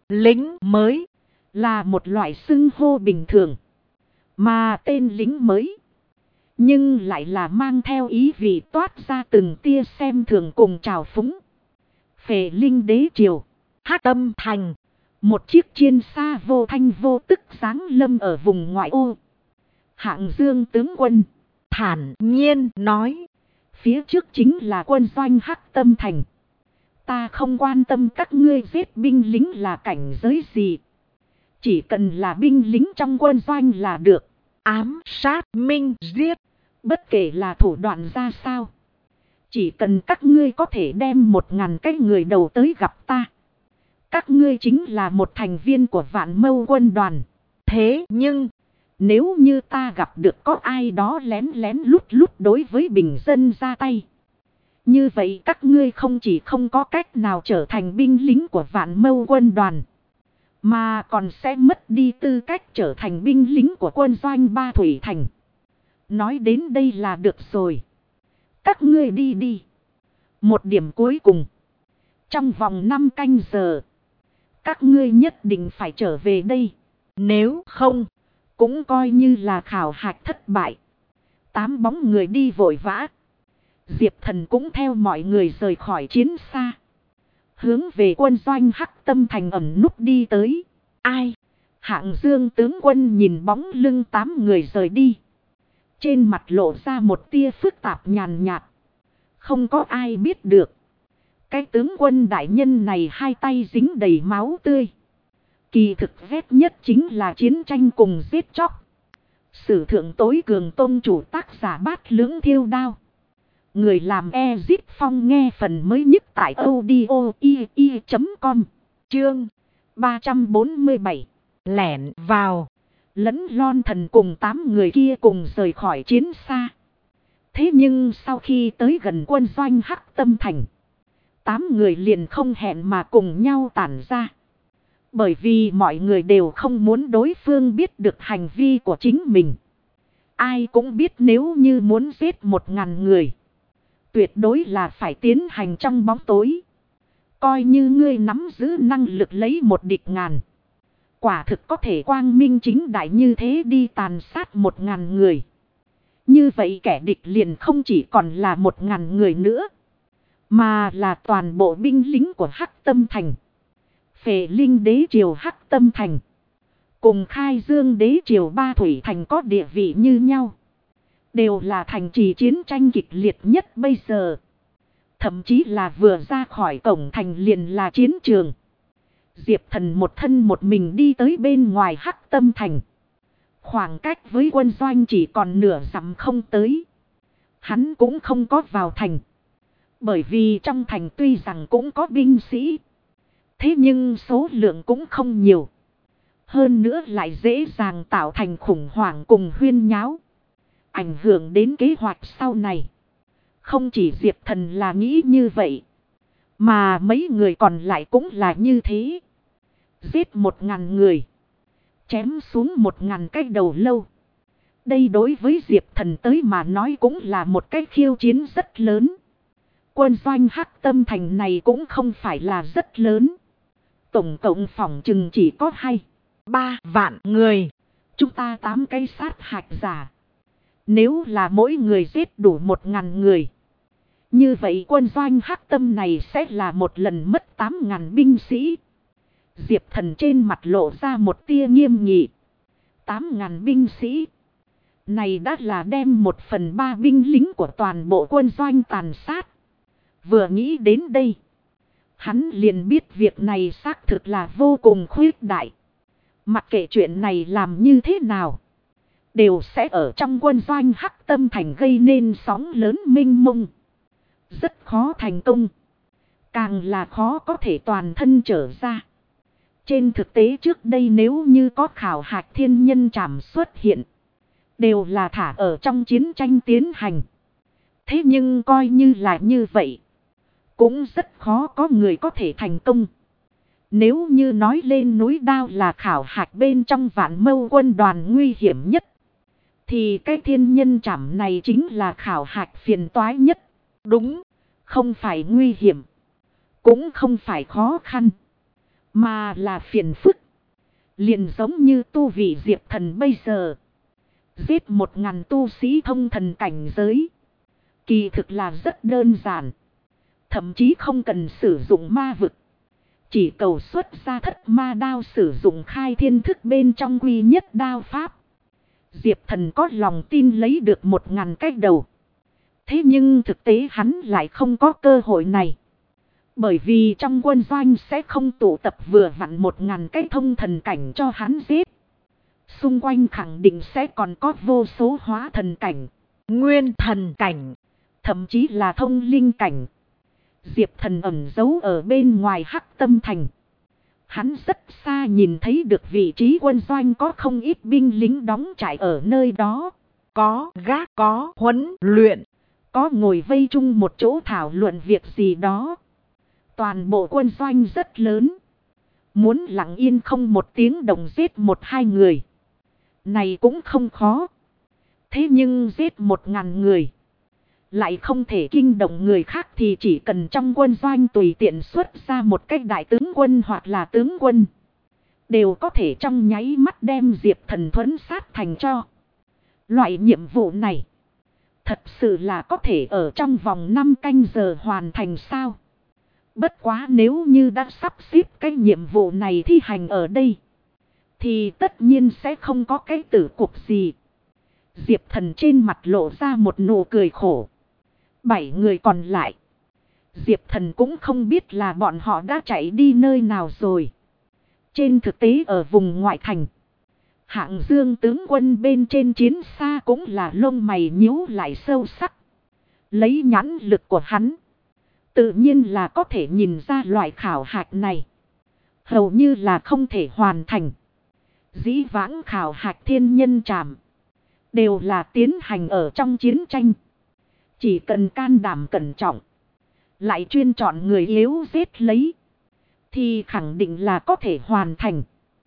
lính mới là một loại xưng hô bình thường. Mà tên lính mới nhưng lại là mang theo ý vị toát ra từng tia xem thường cùng trào phúng. Phệ Linh đế triều, Hắc Tâm Thành. một chiếc chiên xa vô thanh vô tức giáng lâm ở vùng ngoại ô. Hạng Dương tướng quân Thản nhiên nói. phía trước chính là quân doanh Hắc Tâm Thành. Ta không quan tâm các ngươi giết binh lính là cảnh giới gì. Chỉ cần là binh lính trong quân doanh là được. Ám sát minh giết. Bất kể là thủ đoạn ra sao. Chỉ cần các ngươi có thể đem 1000 cái người đầu tới gặp ta. Các ngươi chính là một thành viên của Vạn Mâu quân đoàn. Thế nhưng, nếu như ta gặp được có ai đó lén lén lút lút đối với bình dân ra tay. Như vậy các ngươi không chỉ không có cách nào trở thành binh lính của Vạn Mâu quân đoàn. Mà còn sẽ mất đi tư cách trở thành binh lính của quân doanh Ba Thủy Thành. Nói đến đây là được rồi. Các ngươi đi đi. Một điểm cuối cùng. Trong vòng 5 canh giờ. Các ngươi nhất định phải trở về đây. Nếu không, cũng coi như là khảo hạch thất bại. 8 bóng người đi vội vã. Diệp Thần cũng theo mọi người rời khỏi chiến xa. Hướng về quân doanh Hắc Tâm Thành ẩn núp đi tới. ai? Hạng Dương tướng quân nhìn bóng lưng 8 người rời đi. Trên mặt lộ ra một tia phức tạp nhàn nhạt. Không có ai biết được. Cái tướng quân đại nhân này hai tay dính đầy máu tươi. Kỳ thực ghét nhất chính là chiến tranh cùng giết chóc. Sử thượng tối cường tôn chủ tác giả Bát Lưỡng Thiêu Đao. Người làm Ezip Phong nghe phần mới nhất tại audio.com. Chương 347. Lẻn vào. Lẫn lon thần cùng 8 người kia cùng rời khỏi chiến xa. Thế nhưng sau khi tới gần quân doanh Hắc Tâm Thành, 8 người liền không hẹn mà cùng nhau tản ra. Bởi vì mọi người đều không muốn đối phương biết được hành vi của chính mình. Ai cũng biết nếu như muốn giết 1000 người, tuyệt đối là phải tiến hành trong bóng tối. Coi như ngươi nắm giữ năng lực lấy một địch ngàn. Quả thực có thể quang minh chính đại như thế đi tàn sát 1000 người. Như vậy kẻ địch liền không chỉ còn là 1000 người nữa, mà là toàn bộ binh lính của Hắc Tâm Thành. Phệ Linh đế triều Hắc Tâm Thành cùng Khai Dương đế triều Ba Thủy Thành có địa vị như nhau. Đều là thành trì chiến tranh kịch liệt nhất bây giờ. Thậm chí là vừa ra khỏi cổng thành liền là chiến trường. Diệp Thần một thân một mình đi tới bên ngoài Hắc Tâm Thành. Khoảng cách với quân doanh chỉ còn nửa dặm không tới. Hắn cũng không có vào thành. Bởi vì trong thành tuy rằng cũng có binh sĩ. Thế nhưng số lượng cũng không nhiều. Hơn nữa lại dễ dàng tạo thành khủng hoảng cùng huyên nháo. Ảnh hưởng đến kế hoạch sau này. Không chỉ Diệp Thần là nghĩ như vậy. Mà mấy người còn lại cũng là như thế. Giết 1000 người. Chém xuống 1000 cái đầu lâu. Đây đối với Diệp Thần tới mà nói cũng là một cái khiêu chiến rất lớn. Quân doanh Hắc Tâm Thành này cũng không phải là rất lớn. Tổng cộng phòng chừng chỉ có 2-3 vạn người. Chúng ta 8 cái sát hạch giả. Nếu là mỗi người giết đủ 1000 người. Như vậy quân doanh Hắc Tâm này sẽ là một lần mất 8000 binh sĩ. Diệp Thần trên mặt lộ ra một tia nghiêm nghị. 8000 binh sĩ. Này đã là đem 1/3 binh lính của toàn bộ quân doanh tàn sát. Vừa nghĩ đến đây, hắn liền biết việc này xác thực là vô cùng khuyết đại. Mặc kệ chuyện này làm như thế nào, đều sẽ ở trong quân doanh Hắc Tâm Thành gây nên sóng lớn mênh mông. Rất khó thành công. Càng là khó có thể toàn thân trở ra. Trên thực tế trước đây nếu như có khảo hạch thiên nhân trảm xuất hiện, đều là thả ở trong chiến tranh tiến hành. Thế nhưng coi như là như vậy, cũng rất khó có người có thể thành công. Nếu như nói lên núi Đao là khảo hạch bên trong Vạn Mâu quân đoàn nguy hiểm nhất, thì cái thiên nhân trảm này chính là khảo hạch phiền toái nhất. Đúng, không phải nguy hiểm, cũng không phải khó khăn, mà là phiền phức. Liền giống như tu vị Diệp Thần bây giờ. Giết 1000 tu sĩ thông thần cảnh giới. Kỳ thực là rất đơn giản. Thậm chí không cần sử dụng ma vực. Chỉ cầu xuất ra thất ma đao sử dụng khai thiên thức bên trong quy nhất đao pháp. Diệp Thần có lòng tin lấy được 1000 cái đầu. Thế nhưng thực tế hắn lại không có cơ hội này. Bởi vì trong quân doanh sẽ không tụ tập vừa vặn 1000 cái thông thần cảnh cho hắn giết. Xung quanh khẳng định sẽ còn có vô số hóa thần cảnh, nguyên thần cảnh, thậm chí là thông linh cảnh. Diệp Thần ẩn giấu ở bên ngoài Hắc Tâm Thành. Hắn rất xa nhìn thấy được vị trí quân doanh có không ít binh lính đóng trại ở nơi đó. có gác, có huấn luyện, Có ngồi vây chung một chỗ thảo luận việc gì đó. Toàn bộ quân doanh rất lớn. Muốn lặng yên không một tiếng động giết 1-2 người. Này cũng không khó. Thế nhưng giết 1000 người. Lại không thể kinh động người khác thì chỉ cần trong quân doanh tùy tiện xuất ra một cái đại tướng quân hoặc là tướng quân. Đều có thể trong nháy mắt đem Diệp Thần thuẫn sát thành cho. Loại nhiệm vụ này. Thật sự là có thể ở trong vòng 5 canh giờ hoàn thành sao? Bất quá nếu như đã sắp xếp cái nhiệm vụ này thi hành ở đây. Thì tất nhiên sẽ không có cái tử cục gì. Diệp Thần trên mặt lộ ra một nụ cười khổ. 7 người còn lại. Diệp Thần cũng không biết là bọn họ đã chạy đi nơi nào rồi. Trên thực tế ở vùng ngoại thành. Hạng Dương tướng quân bên trên chiến xa cũng là lông mày nhíu lại sâu sắc. Lấy nhãn lực của hắn. Tự nhiên là có thể nhìn ra loại khảo hạch này. Hầu như là không thể hoàn thành. Dĩ vãng khảo hạch thiên nhân trảm. Đều là tiến hành ở trong chiến tranh. Chỉ cần can đảm cẩn trọng. Lại chuyên chọn người yếu giết lấy. Thì khẳng định là có thể hoàn thành.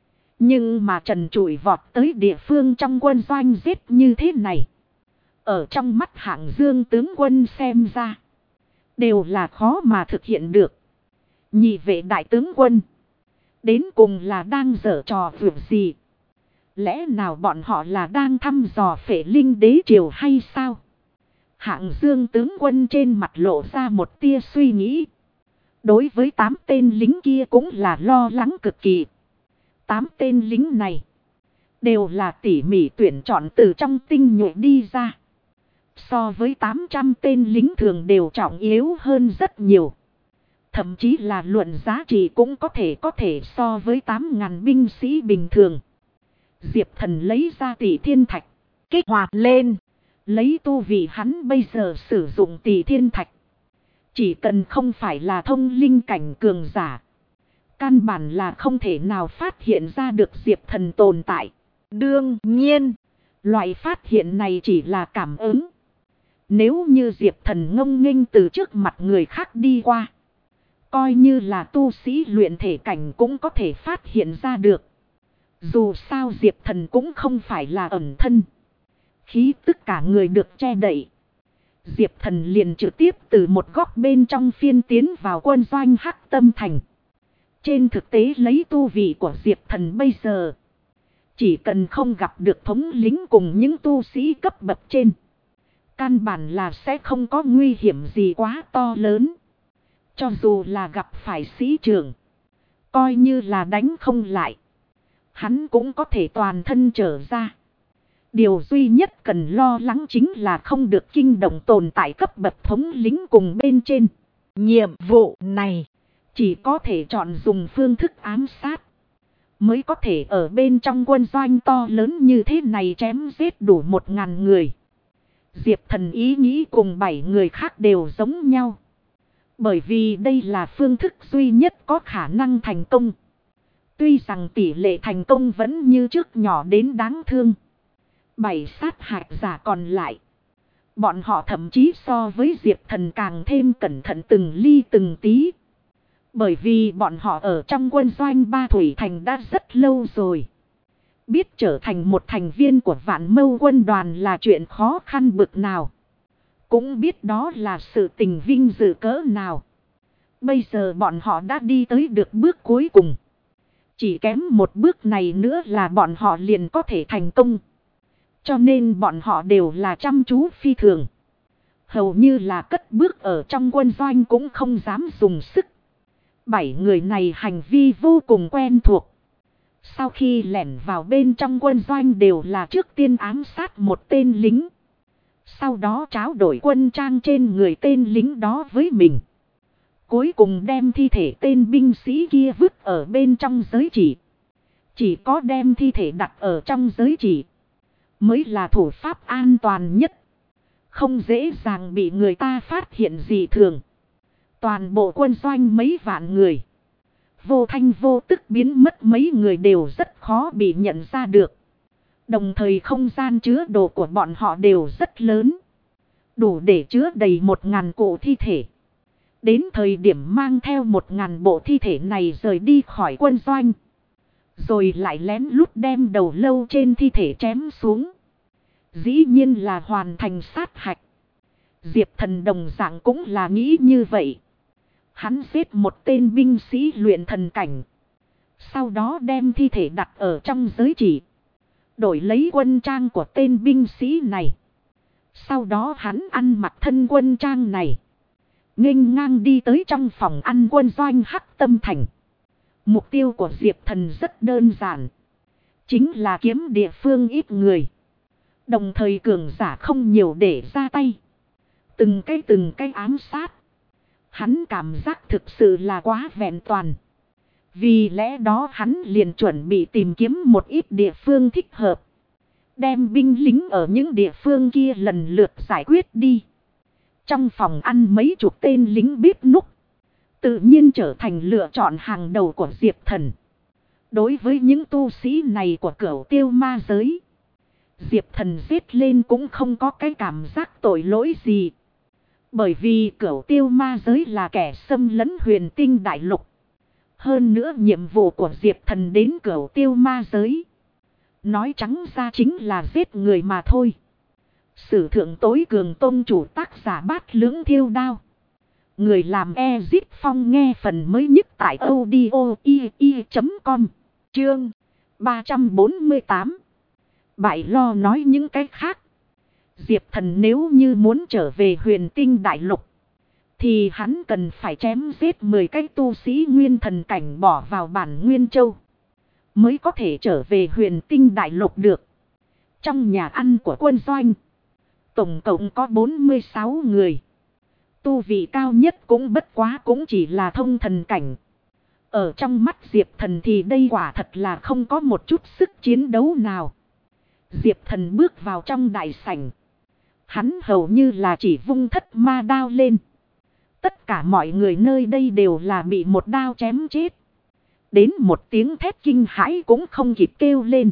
Nhưng mà trần trụi vọt tới địa phương trong quân doanh giết như thế này. Ở trong mắt Hạng Dương tướng quân xem ra. Đều là khó mà thực hiện được. Nhị vệ đại tướng quân. Đến cùng là đang giở trò vượt gì? Lẽ nào bọn họ là đang thăm dò Phệ Linh đế triều hay sao? Hạng Dương tướng quân trên mặt lộ ra một tia suy nghĩ. Đối với 8 tên lính kia cũng là lo lắng cực kỳ. 8 tên lính này. Đều là tỉ mỉ tuyển chọn từ trong tinh nhuệ đi ra. So với 800 tên lính thường đều trọng yếu hơn rất nhiều. Thậm chí là luận giá trị cũng có thể so với 8.000 binh sĩ bình thường. Diệp Thần lấy ra Tỷ Thiên Thạch. kích hoạt lên. Lấy tu vị hắn bây giờ sử dụng Tỷ Thiên Thạch. Chỉ cần không phải là thông linh cảnh cường giả. Căn bản là không thể nào phát hiện ra được Diệp Thần tồn tại. Đương nhiên. Loại phát hiện này chỉ là cảm ứng. Nếu như Diệp Thần ngông nghênh từ trước mặt người khác đi qua. Coi như là tu sĩ luyện thể cảnh cũng có thể phát hiện ra được. Dù sao Diệp Thần cũng không phải là ẩn thân. Khí tức cả người được che đậy. Diệp Thần liền trực tiếp từ một góc bên trong phiên tiến vào quân doanh Hắc Tâm Thành. Trên thực tế lấy tu vị của Diệp Thần bây giờ. Chỉ cần không gặp được thống lĩnh cùng những tu sĩ cấp bậc trên. Căn bản là sẽ không có nguy hiểm gì quá to lớn. Cho dù là gặp phải sĩ trưởng. Coi như là đánh không lại. Hắn cũng có thể toàn thân trở ra. Điều duy nhất cần lo lắng chính là không được kinh động tồn tại cấp bậc thống lĩnh cùng bên trên. Nhiệm vụ này chỉ có thể chọn dùng phương thức ám sát. Mới có thể ở bên trong quân doanh to lớn như thế này chém giết đủ 1000 người. Diệp Thần ý nghĩ cùng 7 người khác đều giống nhau. Bởi vì đây là phương thức duy nhất có khả năng thành công. Tuy rằng tỷ lệ thành công vẫn như trước nhỏ đến đáng thương. 7 sát hạch giả còn lại. Bọn họ thậm chí so với Diệp Thần càng thêm cẩn thận từng ly từng tí. Bởi vì bọn họ ở trong quân doanh Ba Thủy Thành đã rất lâu rồi. Biết trở thành một thành viên của Vạn Mâu quân đoàn là chuyện khó khăn bực nào. Cũng biết đó là sự tình vinh dự cỡ nào. Bây giờ bọn họ đã đi tới được bước cuối cùng. Chỉ kém một bước này nữa là bọn họ liền có thể thành công. Cho nên bọn họ đều là chăm chú phi thường. Hầu như là cất bước ở trong quân doanh cũng không dám dùng sức. 7 người này hành vi vô cùng quen thuộc. Sau khi lẻn vào bên trong quân doanh đều là trước tiên ám sát một tên lính. Sau đó tráo đổi quân trang trên người tên lính đó với mình. Cuối cùng đem thi thể tên binh sĩ kia vứt ở bên trong giới chỉ. Chỉ có đem thi thể đặt ở trong giới chỉ mới là thủ pháp an toàn nhất. Không dễ dàng bị người ta phát hiện gì thường. Toàn bộ quân doanh mấy vạn người. Vô thanh vô tức biến mất mấy người đều rất khó bị nhận ra được. Đồng thời không gian chứa đồ của bọn họ đều rất lớn. Đủ để chứa đầy 1000 cụ thi thể. Đến thời điểm mang theo 1000 bộ thi thể này rời đi khỏi quân doanh. Rồi lại lén lút đem đầu lâu trên thi thể chém xuống. Dĩ nhiên là hoàn thành sát hạch. Diệp Thần đồng dạng cũng là nghĩ như vậy. Hắn giết một tên binh sĩ luyện thần cảnh. Sau đó đem thi thể đặt ở trong giới chỉ. Đổi lấy quân trang của tên binh sĩ này. Sau đó hắn ăn mặc thân quân trang này. Nghênh ngang đi tới trong phòng ăn quân doanh Hắc Tâm Thành. Mục tiêu của Diệp Thần rất đơn giản. Chính là kiếm địa phương ít người. Đồng thời cường giả không nhiều để ra tay. Từng cái ám sát. Hắn cảm giác thực sự là quá vẹn toàn. Vì lẽ đó hắn liền chuẩn bị tìm kiếm một ít địa phương thích hợp. Đem binh lính ở những địa phương kia lần lượt giải quyết đi. Trong phòng ăn mấy chục tên lính bếp núc. Tự nhiên trở thành lựa chọn hàng đầu của Diệp Thần. Đối với những tu sĩ này của Cửu Tiêu Ma giới. Diệp Thần giết lên cũng không có cái cảm giác tội lỗi gì. Bởi vì Cửu Tiêu Ma giới là kẻ xâm lấn huyền tinh đại lục. Hơn nữa nhiệm vụ của Diệp Thần đến Cửu Tiêu Ma giới. Nói trắng ra chính là giết người mà thôi. Sử thượng tối cường tôn chủ tác giả Bát Lưỡng Thiêu Đao. Người làm Ezip Phong nghe phần mới nhất tại audio.com. Chương 348. Bại lo nói những cái khác. Diệp Thần nếu như muốn trở về huyền tinh đại lục. Thì hắn cần phải chém giết 10 cái tu sĩ nguyên thần cảnh bỏ vào bản Nguyên Châu. Mới có thể trở về huyền tinh đại lục được. Trong nhà ăn của quân doanh. Tổng cộng có 46 người. Tu vị cao nhất cũng bất quá cũng chỉ là thông thần cảnh. Ở trong mắt Diệp Thần thì đây quả thật là không có một chút sức chiến đấu nào. Diệp Thần bước vào trong đại sảnh. Hắn hầu như là chỉ vung thất ma đao lên. Tất cả mọi người nơi đây đều là bị một đao chém chết. Đến một tiếng thét kinh hãi cũng không kịp kêu lên.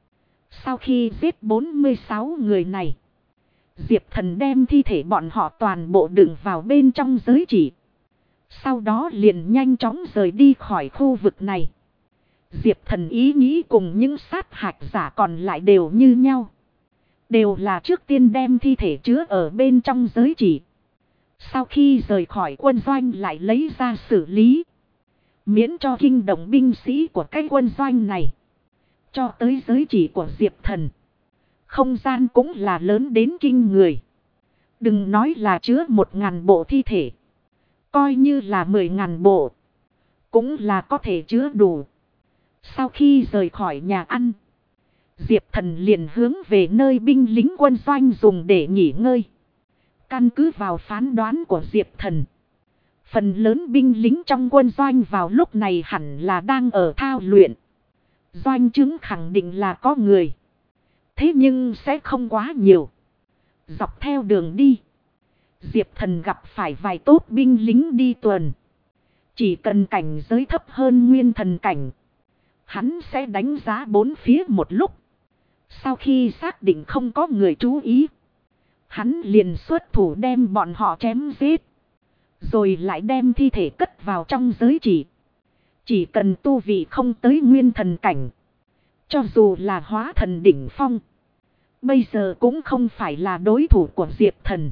Sau khi giết 46 người này. Diệp Thần đem thi thể bọn họ toàn bộ đựng vào bên trong giới chỉ. Sau đó liền nhanh chóng rời đi khỏi khu vực này. Diệp Thần ý nghĩ cùng những sát hạch giả còn lại đều như nhau. Đều là trước tiên đem thi thể chứa ở bên trong giới chỉ. Sau khi rời khỏi quân doanh lại lấy ra xử lý. Miễn cho kinh động binh sĩ của cái quân doanh này. Cho tới giới chỉ của Diệp Thần. Không gian cũng là lớn đến kinh người. Đừng nói là chứa 1000 bộ thi thể. Coi như là 10.000 bộ. Cũng là có thể chứa đủ. Sau khi rời khỏi nhà ăn. Diệp Thần liền hướng về nơi binh lính quân doanh dùng để nghỉ ngơi. Căn cứ vào phán đoán của Diệp Thần. Phần lớn binh lính trong quân doanh vào lúc này hẳn là đang ở thao luyện. Doanh chứng khẳng định là có người. Thế nhưng sẽ không quá nhiều. Dọc theo đường đi. Diệp Thần gặp phải vài tốt binh lính đi tuần. Chỉ cần cảnh giới thấp hơn nguyên thần cảnh. Hắn sẽ đánh giá bốn phía một lúc. Sau khi xác định không có người chú ý. Hắn liền xuất thủ đem bọn họ chém giết. Rồi lại đem thi thể cất vào trong giới chỉ. Chỉ cần tu vị không tới nguyên thần cảnh. Cho dù là hóa thần đỉnh phong. Bây giờ cũng không phải là đối thủ của Diệp Thần.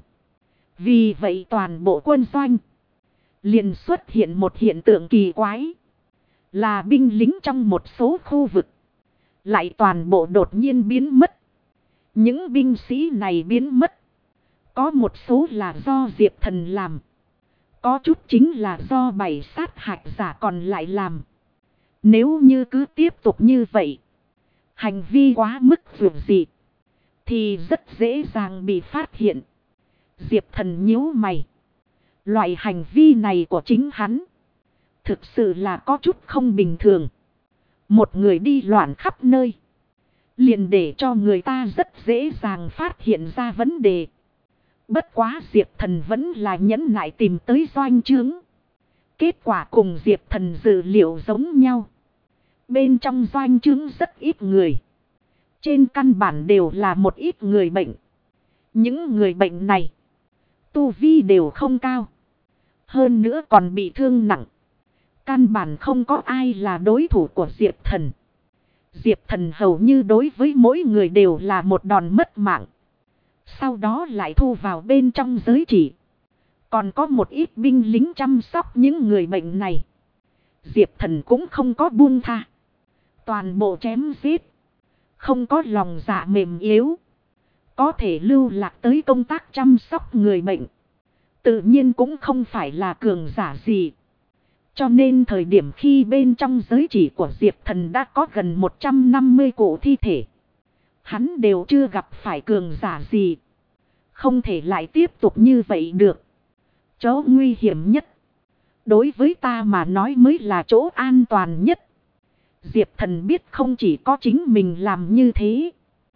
Vì vậy toàn bộ quân doanh. Liền xuất hiện một hiện tượng kỳ quái. Là binh lính trong một số khu vực. Lại toàn bộ đột nhiên biến mất. Những binh sĩ này biến mất. Có một số là do Diệp Thần làm. Có chút chính là do 7 sát hạch giả còn lại làm. Nếu như cứ tiếp tục như vậy. Hành vi quá mức vượt dị. Thì rất dễ dàng bị phát hiện. Diệp Thần nhíu mày. Loại hành vi này của chính hắn. Thực sự là có chút không bình thường. Một người đi loạn khắp nơi. Liền để cho người ta rất dễ dàng phát hiện ra vấn đề. Bất quá Diệp Thần vẫn là nhẫn nại tìm tới doanh trướng. Kết quả cùng Diệp Thần dự liệu giống nhau. Bên trong doanh trướng rất ít người. Trên căn bản đều là một ít người bệnh. Những người bệnh này. Tu vi đều không cao. Hơn nữa còn bị thương nặng. Căn bản không có ai là đối thủ của Diệp Thần. Diệp Thần hầu như đối với mỗi người đều là một đòn mất mạng. Sau đó lại thu vào bên trong giới chỉ. Còn có một ít binh lính chăm sóc những người bệnh này. Diệp Thần cũng không có buông tha. Toàn bộ chém giết. Không có lòng dạ mềm yếu. Có thể lưu lạc tới công tác chăm sóc người bệnh. Tự nhiên cũng không phải là cường giả gì. Cho nên thời điểm khi bên trong giới chỉ của Diệp Thần đã có gần 150 cụ thi thể. Hắn đều chưa gặp phải cường giả gì. Không thể lại tiếp tục như vậy được. Chỗ nguy hiểm nhất. Đối với ta mà nói mới là chỗ an toàn nhất. Diệp Thần biết không chỉ có chính mình làm như thế.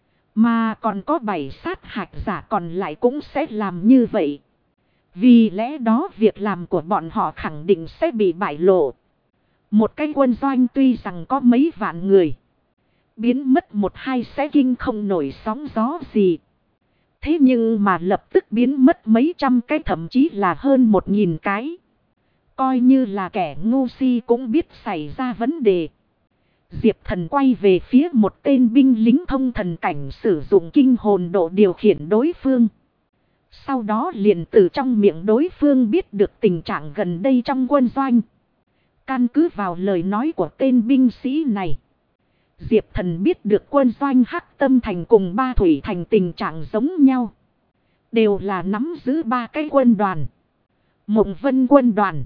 Mà còn có 7 sát hạch giả còn lại cũng sẽ làm như vậy. Vì lẽ đó việc làm của bọn họ khẳng định sẽ bị bại lộ. Một cái quân doanh tuy rằng có mấy vạn người. Biến mất một hai sẽ kinh không nổi sóng gió gì. Thế nhưng mà lập tức biến mất mấy trăm cái thậm chí là hơn 1000 cái. Coi như là kẻ ngu si cũng biết xảy ra vấn đề. Diệp Thần quay về phía một tên binh lính thông thần cảnh sử dụng kinh hồn độ điều khiển đối phương. Sau đó liền từ trong miệng đối phương biết được tình trạng gần đây trong quân doanh. Căn cứ vào lời nói của tên binh sĩ này. Diệp Thần biết được quân doanh Hắc Tâm Thành cùng Ba Thủy Thành tình trạng giống nhau. Đều là nắm giữ 3 cái quân đoàn. Mộng Vân quân đoàn.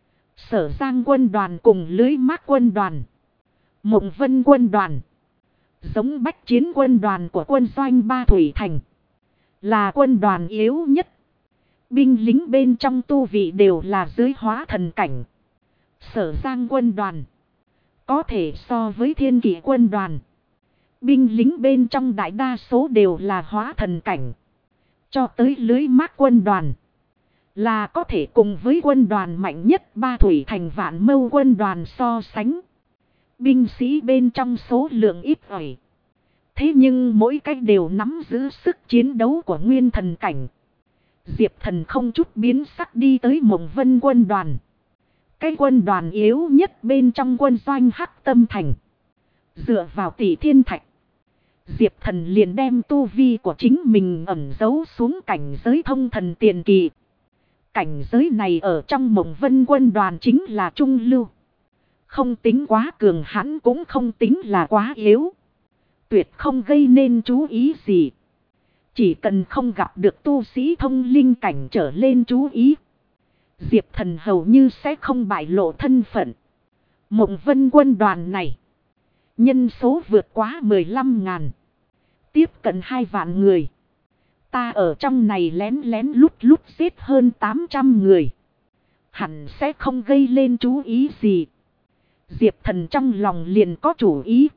Sở Giang quân đoàn cùng Lưới Mác quân đoàn. Mộng Vân quân đoàn. Giống bách chiến quân đoàn của quân doanh Ba Thủy Thành. Là quân đoàn yếu nhất. Binh lính bên trong tu vị đều là dưới hóa thần cảnh. Sở Giang quân đoàn. Có thể so với Thiên Kỷ quân đoàn. Binh lính bên trong đại đa số đều là hóa thần cảnh. Cho tới Lưới Mác quân đoàn. Là có thể cùng với quân đoàn mạnh nhất Ba Thủy Thành Vạn Mâu quân đoàn so sánh. Binh sĩ bên trong số lượng ít ỏi. Thế nhưng mỗi cách đều nắm giữ sức chiến đấu của nguyên thần cảnh. Diệp Thần không chút biến sắc đi tới Mộng Vân quân đoàn. Cái quân đoàn yếu nhất bên trong quân doanh Hắc Tâm Thành. Dựa vào Tỷ Thiên Thạch. Diệp Thần liền đem tu vi của chính mình ẩn giấu xuống cảnh giới thông thần tiền kỳ. Cảnh giới này ở trong Mộng Vân quân đoàn chính là trung lưu. Không tính quá cường hãn cũng không tính là quá yếu. Tuyệt không gây nên chú ý gì. Chỉ cần không gặp được tu sĩ thông linh cảnh trở lên chú ý. Diệp Thần hầu như sẽ không bại lộ thân phận. Mộng Vân quân đoàn này. Nhân số vượt quá 15.000. Tiếp cận 2 vạn người. Ta ở trong này lén lén lút lút giết hơn 800 người. Hẳn sẽ không gây lên chú ý gì. Diệp Thần trong lòng liền có chủ ý.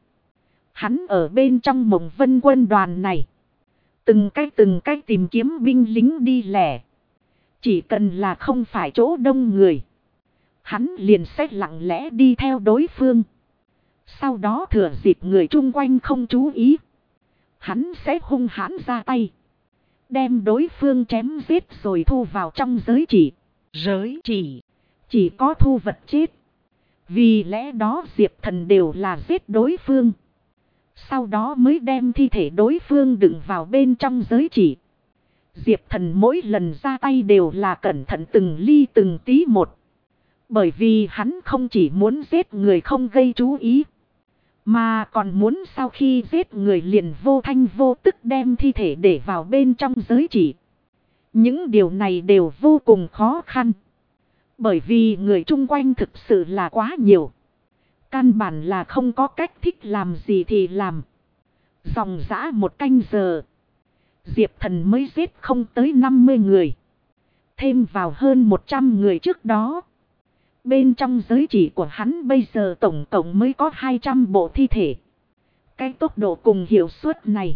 Hắn ở bên trong Mộng Vân quân đoàn này. Từng cái tìm kiếm binh lính đi lẻ. Chỉ cần là không phải chỗ đông người. Hắn liền sẽ lặng lẽ đi theo đối phương. Sau đó thừa dịp người chung quanh không chú ý. Hắn sẽ hung hãn ra tay. Đem đối phương chém giết rồi thu vào trong giới chỉ. Giới chỉ có thu vật chết. Vì lẽ đó Diệp Thần đều là giết đối phương. Sau đó mới đem thi thể đối phương đựng vào bên trong giới chỉ. Diệp Thần mỗi lần ra tay đều là cẩn thận từng ly từng tí một. Bởi vì hắn không chỉ muốn giết người không gây chú ý, mà còn muốn sau khi giết người liền vô thanh vô tức đem thi thể để vào bên trong giới chỉ. Những điều này đều vô cùng khó khăn. Bởi vì người chung quanh thực sự là quá nhiều. Căn bản là không có cách thích làm gì thì làm. Dòng dã 1 canh giờ, Diệp Thần mới giết không tới 50 người. Thêm vào hơn 100 người trước đó. Bên trong giới chỉ của hắn bây giờ tổng cộng mới có 200 bộ thi thể. Cái tốc độ cùng hiệu suất này,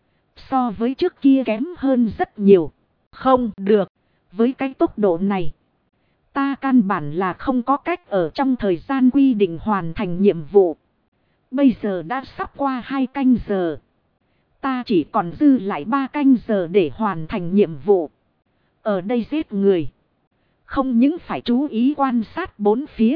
so với trước kia kém hơn rất nhiều. Không được, với cái tốc độ này, ta căn bản là không có cách ở trong thời gian quy định hoàn thành nhiệm vụ. Bây giờ đã sắp qua 2 canh giờ. Ta chỉ còn dư lại 3 canh giờ để hoàn thành nhiệm vụ. Ở đây giết người, không những phải chú ý quan sát bốn phía,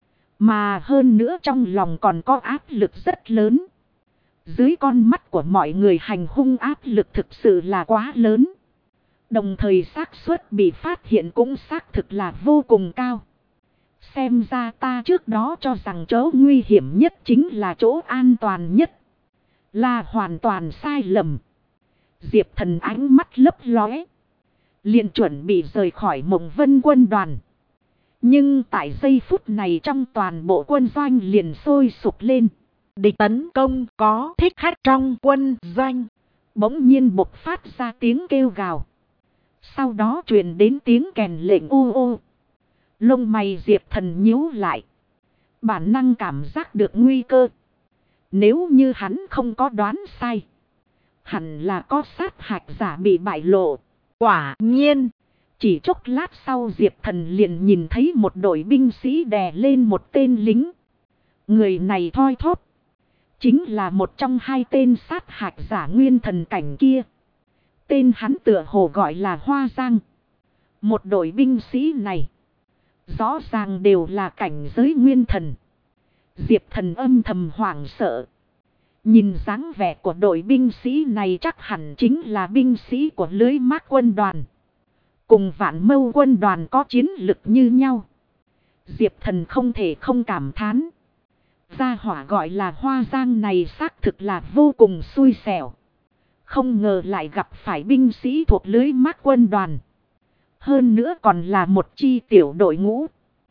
mà hơn nữa trong lòng còn có áp lực rất lớn. Dưới con mắt của mọi người hành hung áp lực thực sự là quá lớn. Đồng thời xác suất bị phát hiện cũng xác thực là vô cùng cao. Xem ra ta trước đó cho rằng chỗ nguy hiểm nhất chính là chỗ an toàn nhất, là hoàn toàn sai lầm. Diệp Thần ánh mắt lấp lóe, liền chuẩn bị rời khỏi Mộng Vân quân đoàn. Nhưng tại giây phút này trong toàn bộ quân doanh liền sôi sục lên. Địch tấn công có thích khách trong quân doanh. Bỗng nhiên bộc phát ra tiếng kêu gào. Sau đó truyền đến tiếng kèn lệnh ô ô. Lông mày Diệp Thần nhíu lại. Bản năng cảm giác được nguy cơ. Nếu như hắn không có đoán sai, hẳn là có sát hạch giả bị bại lộ. Quả nhiên, chỉ chốc lát sau Diệp Thần liền nhìn thấy một đội binh sĩ đè lên một tên lính. Người này thoi thóp, chính là một trong 2 tên sát hạch giả nguyên thần cảnh kia. Tên hắn tựa hồ gọi là Hoa Giang. Một đội binh sĩ này, rõ ràng đều là cảnh giới nguyên thần. Diệp Thần âm thầm hoảng sợ. Nhìn dáng vẻ của đội binh sĩ này chắc hẳn chính là binh sĩ của Lưới Mác quân đoàn. Cùng Vạn Mâu quân đoàn có chiến lực như nhau. Diệp Thần không thể không cảm thán. Gia hỏa gọi là Hoa Giang này xác thực là vô cùng xui xẻo. Không ngờ lại gặp phải binh sĩ thuộc Lưới Mác quân đoàn. Hơn nữa còn là một chi tiểu đội ngũ.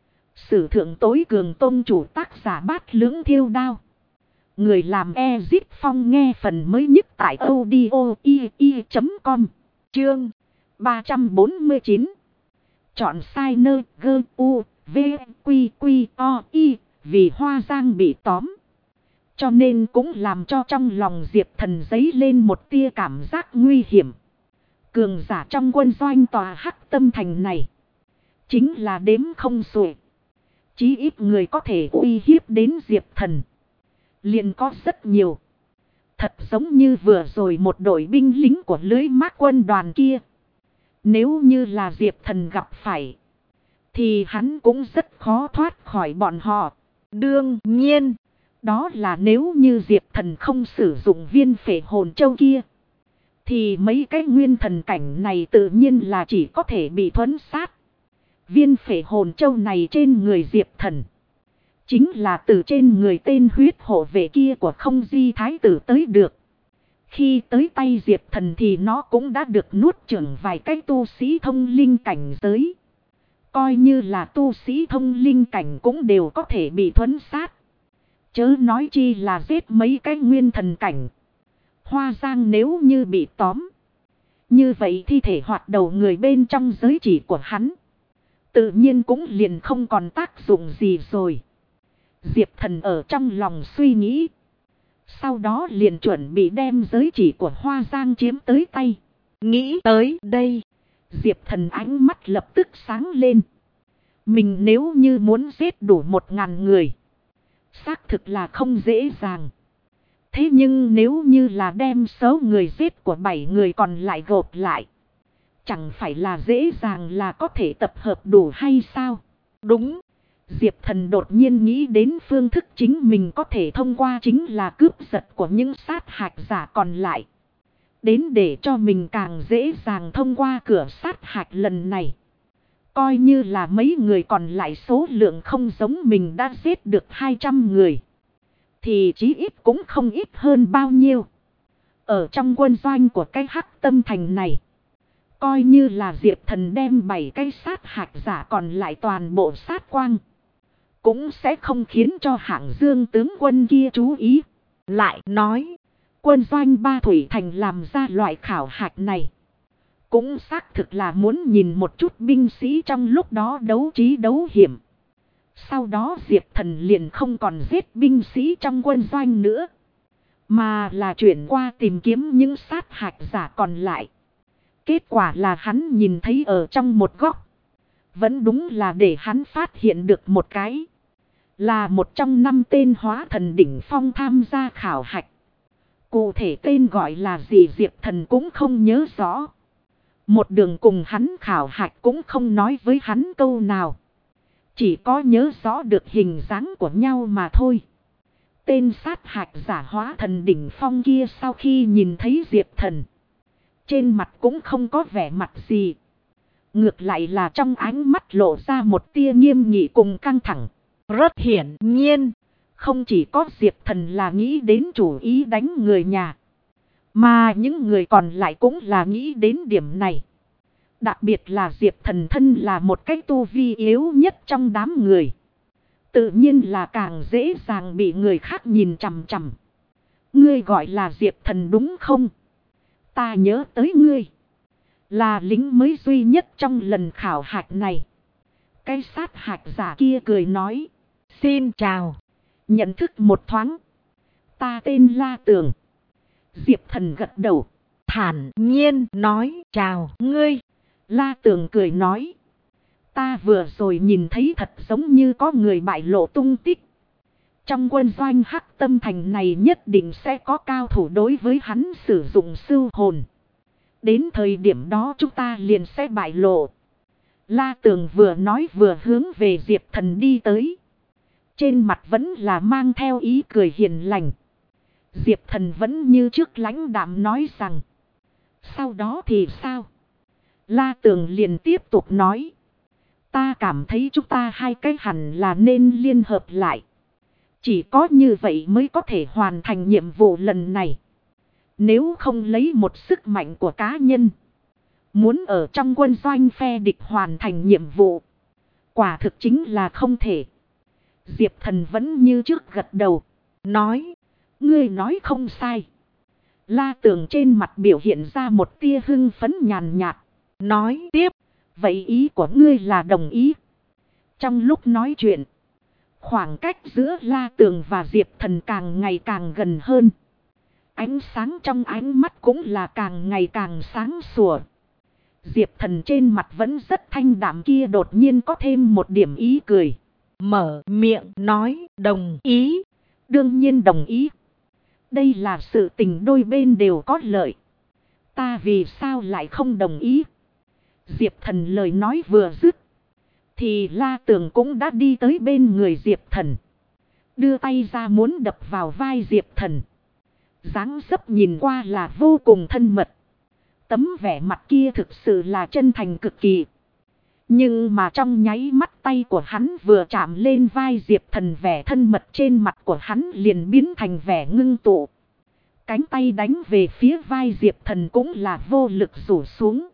Sử thượng tối cường tông chủ tác giả Bát Lưỡng Thiêu Đao. Người làm Ezip Phong nghe phần mới nhất tại audio.com. Chương 349. Chọn sai nơi gơ u v q q o i. Vì Hoa Giang bị tóm, cho nên cũng làm cho trong lòng Diệp Thần dấy lên một tia cảm giác nguy hiểm. Cường giả trong quân doanh tòa Hắc Tâm Thành này, chính là đếm không xuể. Chí ít người có thể uy hiếp đến Diệp Thần liền có rất nhiều. Thật giống như vừa rồi một đội binh lính của Lưới Mác quân đoàn kia. Nếu như là Diệp Thần gặp phải, thì hắn cũng rất khó thoát khỏi bọn họ. Đương nhiên, đó là nếu như Diệp Thần không sử dụng viên phệ hồn châu kia, thì mấy cái nguyên thần cảnh này tự nhiên là chỉ có thể bị thuẫn sát. Viên phệ hồn châu này trên người Diệp Thần, chính là từ trên người tên huyết hộ vệ kia của Không Di Thái tử tới được. Khi tới tay Diệp Thần thì nó cũng đã được nuốt chửng vài cái tu sĩ thông linh cảnh giới. Coi như là tu sĩ thông linh cảnh cũng đều có thể bị thuẫn sát. Chớ nói chi là giết mấy cái nguyên thần cảnh. Hoa Giang nếu như bị tóm, như vậy thi thể hoạt đầu người bên trong giới chỉ của hắn, tự nhiên cũng liền không còn tác dụng gì rồi. Diệp Thần ở trong lòng suy nghĩ. Sau đó liền chuẩn bị đem giới chỉ của Hoa Giang chiếm tới tay. Nghĩ tới đây, Diệp Thần ánh mắt lập tức sáng lên. Mình nếu như muốn giết đủ 1000 người, xác thực là không dễ dàng. Thế nhưng nếu như là đem số người giết của 7 người còn lại gộp lại, chẳng phải là dễ dàng là có thể tập hợp đủ hay sao? Đúng. Diệp Thần đột nhiên nghĩ đến phương thức chính mình có thể thông qua chính là cướp giật của những sát hạch giả còn lại. Đến để cho mình càng dễ dàng thông qua cửa sát hạch lần này. Coi như là mấy người còn lại số lượng không giống mình đã giết được 200 người. Thì chí ít cũng không ít hơn bao nhiêu. Ở trong quân doanh của cái Hắc Tâm Thành này. Coi như là Diệp Thần đem 7 cái sát hạch giả còn lại toàn bộ sát quang. Cũng sẽ không khiến cho Hạng Dương tướng quân kia chú ý. Lại nói, quân doanh Ba Thủy Thành làm ra loại khảo hạch này. Cũng xác thực là muốn nhìn một chút binh sĩ trong lúc đó đấu trí đấu hiểm. Sau đó Diệp Thần liền không còn giết binh sĩ trong quân doanh nữa. Mà là chuyển qua tìm kiếm những sát hạch giả còn lại. Kết quả là hắn nhìn thấy ở trong một góc. Vẫn đúng là để hắn phát hiện được một cái. Là một trong 5 tên hóa thần đỉnh phong tham gia khảo hạch. Cụ thể tên gọi là gì Diệp Thần cũng không nhớ rõ. Một đường cùng hắn khảo hạch cũng không nói với hắn câu nào. Chỉ có nhớ rõ được hình dáng của nhau mà thôi. Tên sát hạch giả hóa thần đỉnh phong kia sau khi nhìn thấy Diệp Thần. Trên mặt cũng không có vẻ mặt gì. Ngược lại là trong ánh mắt lộ ra một tia nghiêm nghị cùng căng thẳng. rất hiển nhiên, không chỉ có Diệp Thần là nghĩ đến chủ ý đánh người nhà. Mà những người còn lại cũng là nghĩ đến điểm này. Đặc biệt là Diệp Thần thân là một cái tu vi yếu nhất trong đám người. Tự nhiên là càng dễ dàng bị người khác nhìn chằm chằm. Ngươi gọi là Diệp Thần đúng không? Ta nhớ tới ngươi. Là lính mới duy nhất trong lần khảo hạch này. Cái sát hạch giả kia cười nói. xin chào. Nhận thức một thoáng. Ta tên La Tường. Diệp Thần gật đầu. Thản nhiên nói chào ngươi. La Tường cười nói. Ta vừa rồi nhìn thấy thật giống như có người bại lộ tung tích. Trong quân doanh Hắc Tâm Thành này nhất định sẽ có cao thủ đối với hắn sử dụng sưu hồn. Đến thời điểm đó chúng ta liền sẽ bại lộ. La Tường vừa nói vừa hướng về Diệp Thần đi tới. Trên mặt vẫn là mang theo ý cười hiền lành. Diệp Thần vẫn như trước lãnh đạm nói rằng. Sau đó thì sao? La Tường liền tiếp tục nói. Ta cảm thấy chúng ta hai cái hẳn là nên liên hợp lại. Chỉ có như vậy mới có thể hoàn thành nhiệm vụ lần này. Nếu không lấy một sức mạnh của cá nhân. Muốn ở trong quân doanh phe địch hoàn thành nhiệm vụ. Quả thực chính là không thể. Diệp Thần vẫn như trước gật đầu. Nói. Ngươi nói không sai. La Tường trên mặt biểu hiện ra một tia hưng phấn nhàn nhạt. Nói tiếp. Vậy ý của ngươi là đồng ý. Trong lúc nói chuyện. Khoảng cách giữa La Tường và Diệp Thần càng ngày càng gần hơn. Ánh sáng trong ánh mắt cũng là càng ngày càng sáng sủa. Diệp Thần trên mặt vẫn rất thanh đạm kia đột nhiên có thêm một điểm ý cười. Mở miệng nói đồng ý. Đương nhiên đồng ý. Đây là sự tình đôi bên đều có lợi. Ta vì sao lại không đồng ý? Diệp Thần lời nói vừa dứt. Thì La Tường cũng đã đi tới bên người Diệp Thần. Đưa tay ra muốn đập vào vai Diệp Thần. Dáng dấp nhìn qua là vô cùng thân mật. Tấm vẻ mặt kia thực sự là chân thành cực kỳ. Nhưng mà trong nháy mắt tay của hắn vừa chạm lên vai Diệp Thần, vẻ thân mật trên mặt của hắn liền biến thành vẻ ngưng tụ. Cánh tay đánh về phía vai Diệp Thần cũng là vô lực rủ xuống.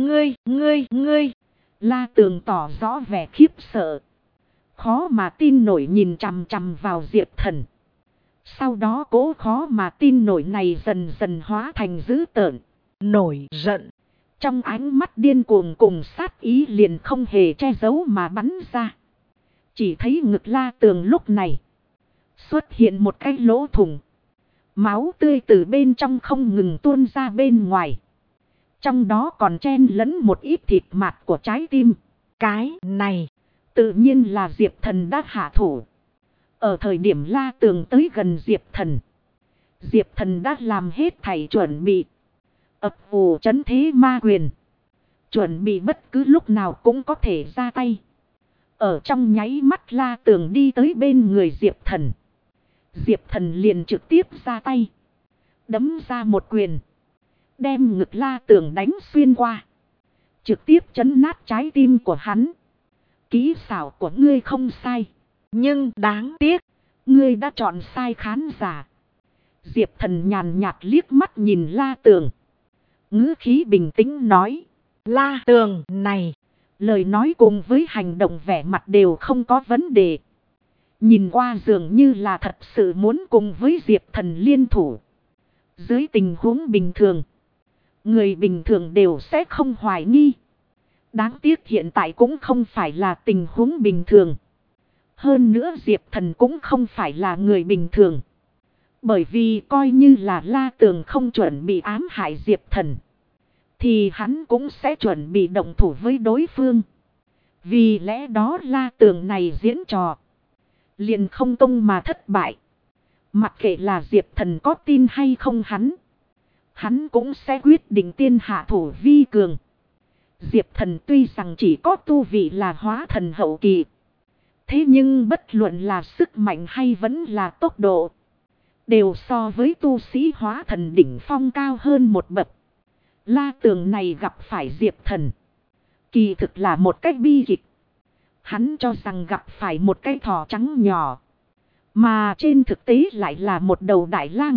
Ngươi. La Tường tỏ rõ vẻ khiếp sợ. Khó mà tin nổi nhìn chằm chằm vào Diệp Thần. Sau đó cố khó mà tin nổi này dần dần hóa thành dữ tợn. Nổi giận. Trong ánh mắt điên cuồng cùng sát ý liền không hề che giấu mà bắn ra. Chỉ thấy ngực La Tường lúc này xuất hiện một cái lỗ thủng. Máu tươi từ bên trong không ngừng tuôn ra bên ngoài. Trong đó còn chen lẫn một ít thịt mạt của trái tim. Cái này tự nhiên là Diệp Thần đã hạ thủ. Ở thời điểm La Tường tới gần Diệp Thần, Diệp Thần đã làm hết thảy chuẩn bị. Ập ủ trấn thế ma quyền. Chuẩn bị bất cứ lúc nào cũng có thể ra tay. Ở trong nháy mắt La Tường đi tới bên người Diệp Thần. Diệp Thần liền trực tiếp ra tay. Đấm ra một quyền. Đem ngực La Tường đánh xuyên qua. trực tiếp chấn nát trái tim của hắn. Kỹ xảo của ngươi không sai. Nhưng đáng tiếc, ngươi đã chọn sai khán giả. Diệp Thần nhàn nhạt liếc mắt nhìn La Tường. Ngữ khí bình tĩnh nói. La Tường này, lời nói cùng với hành động vẻ mặt đều không có vấn đề. Nhìn qua dường như là thật sự muốn cùng với Diệp Thần liên thủ. Dưới tình huống bình thường, người bình thường đều sẽ không hoài nghi. Đáng tiếc hiện tại cũng không phải là tình huống bình thường. Hơn nữa Diệp Thần cũng không phải là người bình thường. Bởi vì coi như là La Tường không chuẩn bị ám hại Diệp Thần, thì hắn cũng sẽ chuẩn bị động thủ với đối phương. Vì lẽ đó La Tường này diễn trò liền không công mà thất bại. Mặc kệ là Diệp Thần có tin hay không hắn cũng sẽ quyết định tiên hạ thủ vi cường. Diệp Thần tuy rằng chỉ có tu vị là hóa thần hậu kỳ, thế nhưng bất luận là sức mạnh hay vẫn là tốc độ, đều so với tu sĩ hóa thần đỉnh phong cao hơn một bậc. La Tường này gặp phải Diệp Thần, kỳ thực là một cách bi kịch. Hắn cho rằng gặp phải một cái thỏ trắng nhỏ, mà trên thực tế lại là một đầu đại lang.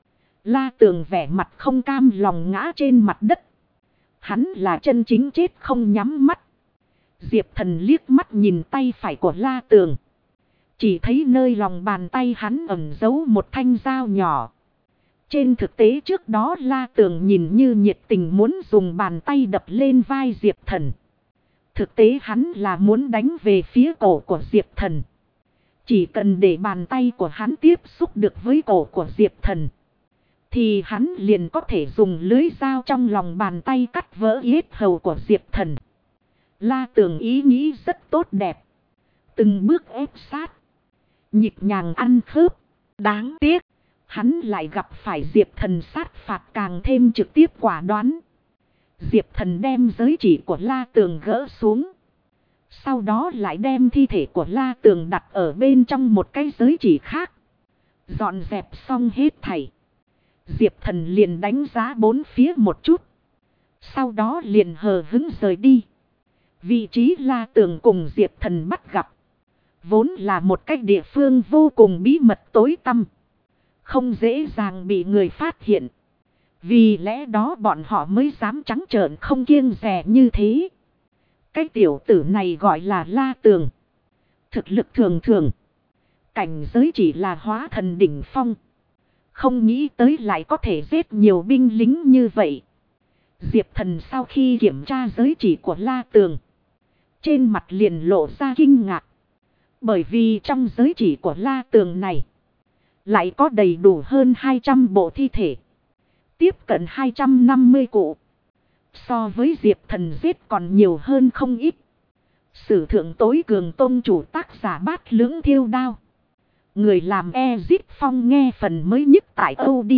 La Tường vẻ mặt không cam lòng ngã trên mặt đất. Hắn là chân chính chết không nhắm mắt. Diệp Thần liếc mắt nhìn tay phải của La Tường. Chỉ thấy nơi lòng bàn tay hắn ẩn giấu một thanh dao nhỏ. Trên thực tế trước đó La Tường nhìn như nhiệt tình muốn dùng bàn tay đập lên vai Diệp Thần. Thực tế hắn là muốn đánh về phía cổ của Diệp Thần. Chỉ cần để bàn tay của hắn tiếp xúc được với cổ của Diệp Thần, thì hắn liền có thể dùng lưới dao trong lòng bàn tay cắt vỡ yết hầu của Diệp Thần. La Tường ý nghĩ rất tốt đẹp. Từng bước ép sát, nhịp nhàng ăn khớp. đáng tiếc, hắn lại gặp phải Diệp Thần sát phạt càng thêm trực tiếp quả đoán. Diệp Thần đem giới chỉ của La Tường gỡ xuống. Sau đó lại đem thi thể của La Tường đặt ở bên trong một cái giới chỉ khác. Dọn dẹp xong hết thảy, Diệp Thần liền đánh giá bốn phía một chút. Sau đó liền hờ hững rời đi. Vị trí La Tường cùng Diệp Thần bắt gặp vốn là một cái địa phương vô cùng bí mật tối tăm, không dễ dàng bị người phát hiện. Vì lẽ đó bọn họ mới dám trắng trợn không kiêng dè như thế. Cái tiểu tử này gọi là La Tường. Thực lực thường thường, cảnh giới chỉ là hóa thần đỉnh phong. Không nghĩ tới lại có thể giết nhiều binh lính như vậy. Diệp Thần sau khi kiểm tra giới chỉ của La Tường, trên mặt liền lộ ra kinh ngạc. Bởi vì trong giới chỉ của La Tường này lại có đầy đủ hơn 200 bộ thi thể, tiếp cận 250 cụ. So với Diệp Thần giết còn nhiều hơn không ít. Sử thượng tối cường tôn chủ tác giả Bát Lưỡng Thiêu Đao. Người làm Ezip Phong nghe phần mới nhất tại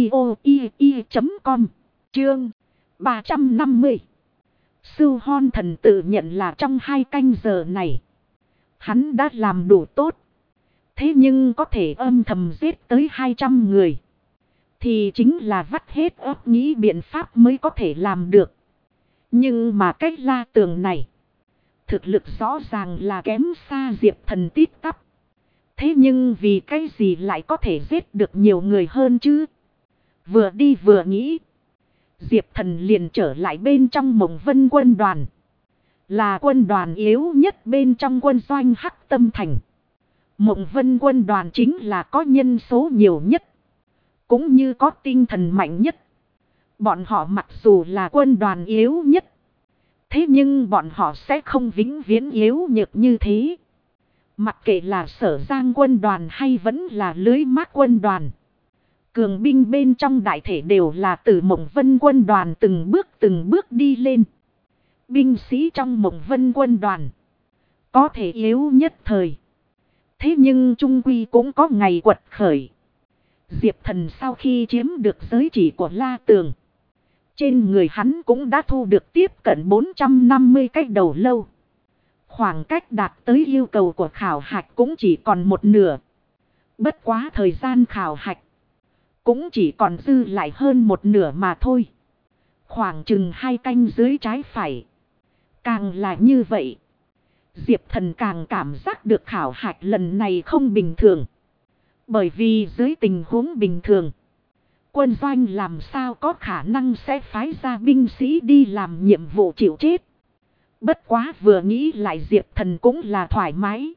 audio.com. Chương 350. Sưu Hon Thần tự nhận là trong 2 canh giờ này, hắn đã làm đủ tốt. Thế nhưng có thể âm thầm giết tới 200 người, thì chính là vắt hết óc nghĩ biện pháp mới có thể làm được. Nhưng mà cách La Tường này, thực lực rõ ràng là kém xa Diệp Thần tít tắp. Thế nhưng vì cái gì lại có thể giết được nhiều người hơn chứ? Vừa đi vừa nghĩ, Diệp Thần liền trở lại bên trong Mộng Vân quân đoàn. Là quân đoàn yếu nhất bên trong quân doanh Hắc Tâm Thành. Mộng Vân quân đoàn chính là có nhân số nhiều nhất, cũng như có tinh thần mạnh nhất. Bọn họ mặc dù là quân đoàn yếu nhất, thế nhưng bọn họ sẽ không vĩnh viễn yếu nhược như thế. Mặc kệ là Sở Giang quân đoàn hay vẫn là Lưới Mác quân đoàn, cường binh bên trong đại thể đều là từ Mộng Vân quân đoàn từng bước đi lên. Binh sĩ trong Mộng Vân quân đoàn có thể yếu nhất thời, thế nhưng trung quy cũng có ngày quật khởi. Diệp Thần sau khi chiếm được giới chỉ của La Tường, trên người hắn cũng đã thu được tiếp cận 450 cái đầu lâu. Khoảng cách đạt tới yêu cầu của khảo hạch cũng chỉ còn một nửa. Bất quá thời gian khảo hạch cũng chỉ còn dư lại hơn một nửa mà thôi. Khoảng chừng 2 canh dưới trái phải. Càng là như vậy, Diệp Thần càng cảm giác được khảo hạch lần này không bình thường. Bởi vì dưới tình huống bình thường, quân doanh làm sao có khả năng sẽ phái ra binh sĩ đi làm nhiệm vụ chịu chết. Bất quá vừa nghĩ lại Diệp Thần cũng là thoải mái.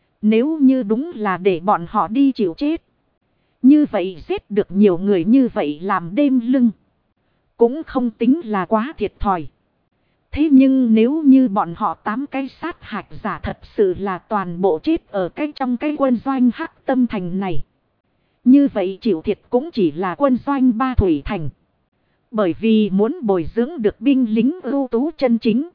Nếu như đúng là để bọn họ đi chịu chết, như vậy giết được nhiều người như vậy làm đêm lưng, cũng không tính là quá thiệt thòi. Thế nhưng nếu như bọn họ 8 cái sát hạch giả thật sự là toàn bộ chết ở trong cái quân doanh Hắc Tâm Thành này, như vậy chịu thiệt cũng chỉ là quân doanh Ba Thủy Thành. Bởi vì muốn bồi dưỡng được binh lính ưu tú chân chính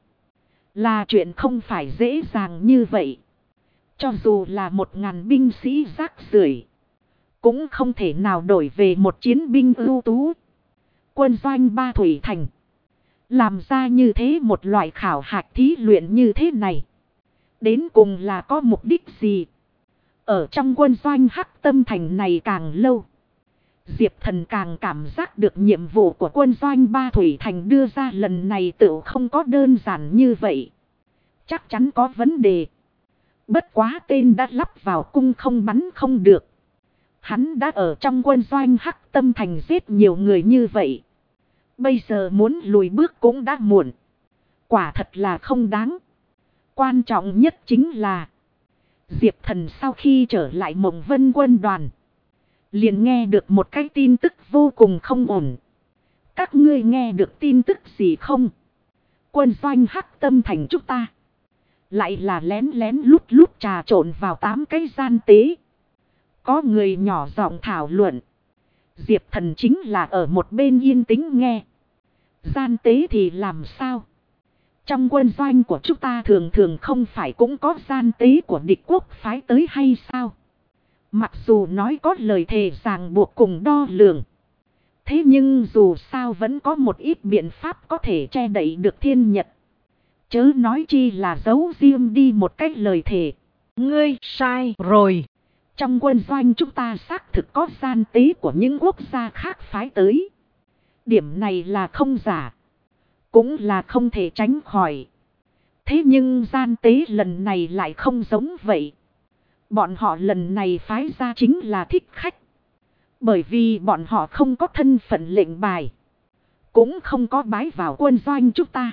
là chuyện không phải dễ dàng như vậy. Cho dù là 1000 binh sĩ rác rưởi, cũng không thể nào đổi về một chiến binh ưu tú. Quân doanh Ba Thủy Thành làm ra như thế một loại khảo hạch thí luyện như thế này, đến cùng là có mục đích gì? Ở trong quân doanh Hắc Tâm Thành này càng lâu, Diệp Thần càng cảm giác được nhiệm vụ của quân doanh Ba Thủy Thành đưa ra lần này tự không có đơn giản như vậy. Chắc chắn có vấn đề. Bất quá tên đã lắp vào cung không bắn không được. Hắn đã ở trong quân doanh Hắc Tâm Thành giết nhiều người như vậy. Bây giờ muốn lùi bước cũng đã muộn. Quả thật là không đáng. Quan trọng nhất chính là Diệp Thần sau khi trở lại Mộng Vân quân đoàn, liền nghe được một cái tin tức vô cùng không ổn. Các ngươi nghe được tin tức gì không? Quân doanh Hắc Tâm Thành chúng ta lại là lén lén lút lút trà trộn vào 8 cái gian tế. Có người nhỏ giọng thảo luận. Diệp Thần chính là ở một bên yên tĩnh nghe. Gian tế thì làm sao? Trong quân doanh của chúng ta thường thường không phải cũng có gian tế của địch quốc phái tới hay sao? Mặc dù nói có lời thề ràng buộc cùng đo lường, thế nhưng dù sao vẫn có một ít biện pháp có thể che đậy được thiên nhật. Chớ nói chi là giấu riêng đi một cách lời thề. Ngươi sai rồi. Trong quân doanh chúng ta xác thực có gian tế của những quốc gia khác phái tới. Điểm này là không giả, cũng là không thể tránh khỏi. Thế nhưng gian tế lần này lại không giống vậy. Bọn họ lần này phái ra chính là thích khách. Bởi vì bọn họ không có thân phận lệnh bài, cũng không có bái vào quân doanh chúng ta,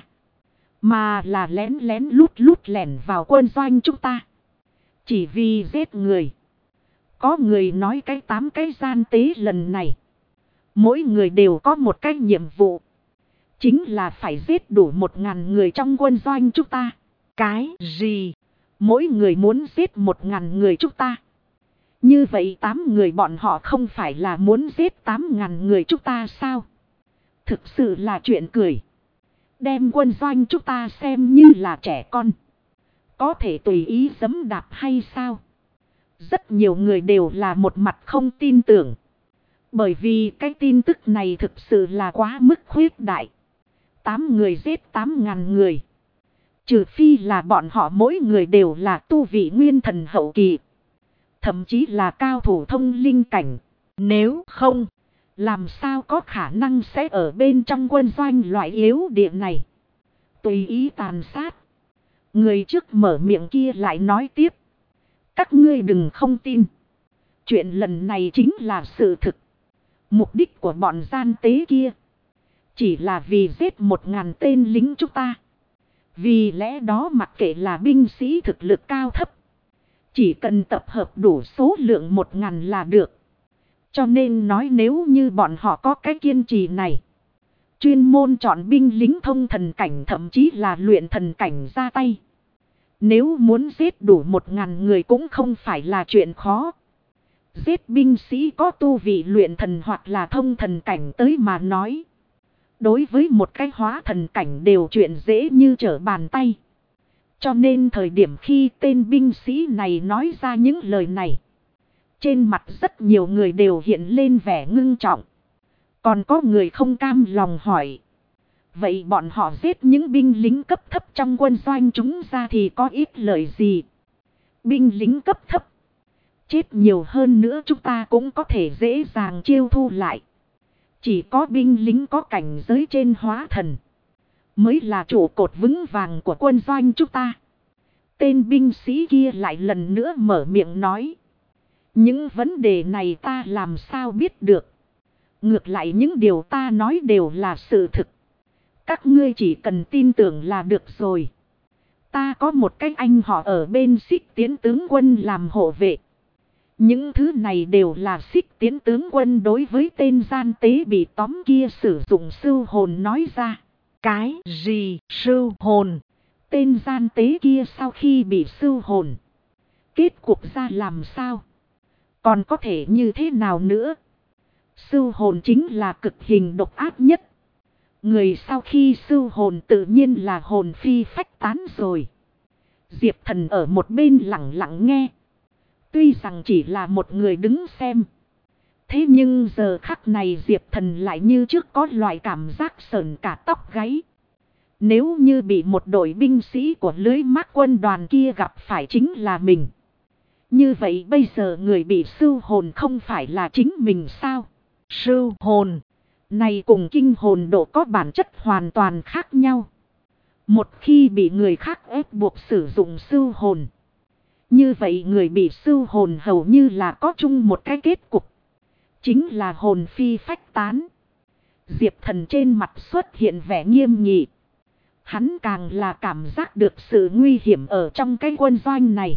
mà là lén lén lút lút lẻn vào quân doanh chúng ta, chỉ vì giết người. Có người nói cái 8 cái gian tế lần này, mỗi người đều có một cái nhiệm vụ, chính là phải giết đủ 1000 người trong quân doanh chúng ta. Cái gì? Mỗi người muốn giết 1000 người chúng ta. Như vậy 8 người bọn họ không phải là muốn giết 8000 người chúng ta sao? Thực sự là chuyện cười. Đem quân doanh chúng ta xem như là trẻ con, có thể tùy ý giẫm đạp hay sao? Rất nhiều người đều là một mặt không tin tưởng. Bởi vì cái tin tức này thực sự là quá mức khuyết đại. 8 người giết 8000 người. Trừ phi là bọn họ mỗi người đều là tu vị nguyên thần hậu kỳ, thậm chí là cao thủ thông linh cảnh. Nếu không, làm sao có khả năng sẽ ở bên trong quân doanh loại yếu địa này tùy ý tàn sát? Người trước mở miệng kia lại nói tiếp. Các ngươi đừng không tin. Chuyện lần này chính là sự thực. Mục đích của bọn gian tế kia chỉ là vì giết 1000 tên lính chúng ta. Vì lẽ đó mặc kệ là binh sĩ thực lực cao thấp, chỉ cần tập hợp đủ số lượng 1000 là được. Cho nên nói nếu như bọn họ có cái kiên trì này, chuyên môn chọn binh lính thông thần cảnh thậm chí là luyện thần cảnh ra tay, nếu muốn giết đủ 1000 người cũng không phải là chuyện khó. Giết binh sĩ có tu vị luyện thần hoặc là thông thần cảnh tới mà nói, đối với một cái hóa thần cảnh đều chuyện dễ như trở bàn tay. Cho nên thời điểm khi tên binh sĩ này nói ra những lời này, trên mặt rất nhiều người đều hiện lên vẻ ngưng trọng. Còn có người không cam lòng hỏi. Vậy bọn họ giết những binh lính cấp thấp trong quân doanh chúng ra thì có ít lợi gì? Binh lính cấp thấp chết nhiều hơn nữa chúng ta cũng có thể dễ dàng chiêu thu lại. Chỉ có binh lính có cảnh giới trên hóa thần mới là trụ cột vững vàng của quân doanh chúng ta. Tên binh sĩ kia lại lần nữa mở miệng nói. Những vấn đề này ta làm sao biết được. Ngược lại những điều ta nói đều là sự thực. Các ngươi chỉ cần tin tưởng là được rồi. Ta có một cái anh họ ở bên Xích Tiến tướng quân làm hộ vệ. Những thứ này đều là Xích Tiến tướng quân đối với tên gian tế bị tóm kia sử dụng sưu hồn nói ra. Cái gì sưu hồn? Tên gian tế kia sau khi bị sưu hồn, kết cục ra làm sao? Còn có thể như thế nào nữa? Sưu hồn chính là cực hình độc ác nhất. Người sau khi sưu hồn tự nhiên là hồn phi phách tán rồi. Diệp Thần ở một bên lặng lặng nghe. Tuy rằng chỉ là một người đứng xem. Thế nhưng giờ khắc này Diệp Thần lại như trước có loại cảm giác sởn cả tóc gáy. Nếu như bị một đội binh sĩ của lưới mác quân đoàn kia gặp phải chính là mình. Như vậy bây giờ người bị sưu hồn không phải là chính mình sao? Sưu hồn này cùng kinh hồn độ có bản chất hoàn toàn khác nhau. Một khi bị người khác ép buộc sử dụng sưu hồn, như vậy người bị sưu hồn hầu như là có chung một cái kết cục. Chính là hồn phi phách tán. Diệp Thần trên mặt xuất hiện vẻ nghiêm nghị. Hắn càng là cảm giác được sự nguy hiểm ở trong cái quân doanh này.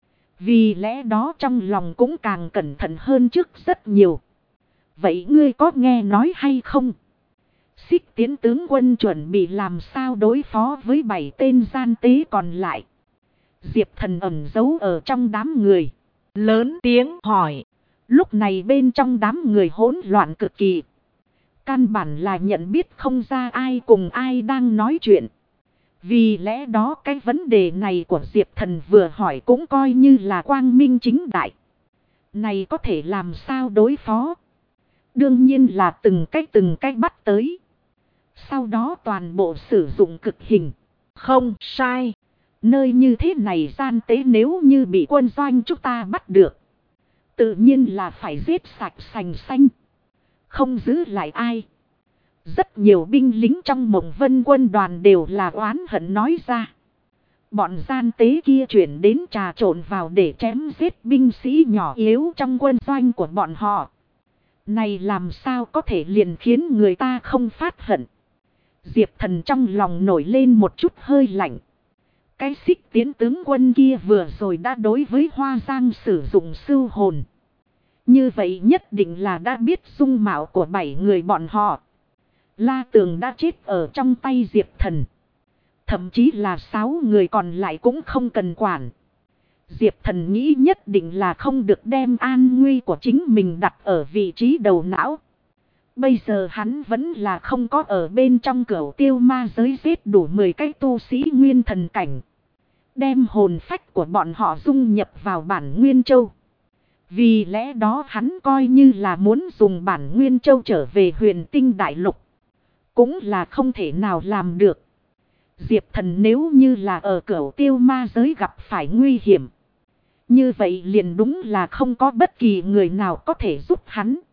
Vì lẽ đó trong lòng cũng càng cẩn thận hơn trước rất nhiều. Vậy ngươi có nghe nói hay không? Xích Tiến tướng quân chuẩn bị làm sao đối phó với 7 tên gian tế còn lại? Diệp Thần ẩn giấu ở trong đám người, lớn tiếng hỏi. Lúc này bên trong đám người hỗn loạn cực kỳ. Căn bản là nhận biết không ra ai cùng ai đang nói chuyện. Vì lẽ đó cái vấn đề này của Diệp Thần vừa hỏi cũng coi như là quang minh chính đại. Này có thể làm sao đối phó? Đương nhiên là từng cách bắt tới. Sau đó toàn bộ sử dụng cực hình. Không sai. Nơi như thế này gian tế nếu như bị quân doanh chúng ta bắt được, tự nhiên là phải giết sạch sành xanh. Không giữ lại ai. Rất nhiều binh lính trong Mộng Vân quân đoàn đều là oán hận nói ra. Bọn gian tế kia chuyển đến trà trộn vào để chém giết binh sĩ nhỏ yếu trong quân doanh của bọn họ. Này làm sao có thể liền khiến người ta không phát hận. Diệp Thần trong lòng nổi lên một chút hơi lạnh. Cái Xích Tiến tướng quân kia vừa rồi đã đối với Hoa Giang sử dụng sưu hồn. Như vậy nhất định là đã biết dung mạo của 7 người bọn họ. La Tường đã chết ở trong tay Diệp Thần. Thậm chí là 6 người còn lại cũng không cần quản. Diệp Thần nghĩ nhất định là không được đem an nguy của chính mình đặt ở vị trí đầu não. Bây giờ hắn vẫn là không có ở bên trong Cửu Tiêu Ma giới giết đủ 10 cái tu sĩ nguyên thần cảnh. Đem hồn phách của bọn họ dung nhập vào bản Nguyên Châu. Vì lẽ đó hắn coi như là muốn dùng bản Nguyên Châu trở về Huyền Tinh Đại Lục. Cũng là không thể nào làm được. Diệp Thần nếu như là ở Cửu Tiêu Ma giới gặp phải nguy hiểm, như vậy liền đúng là không có bất kỳ người nào có thể giúp hắn.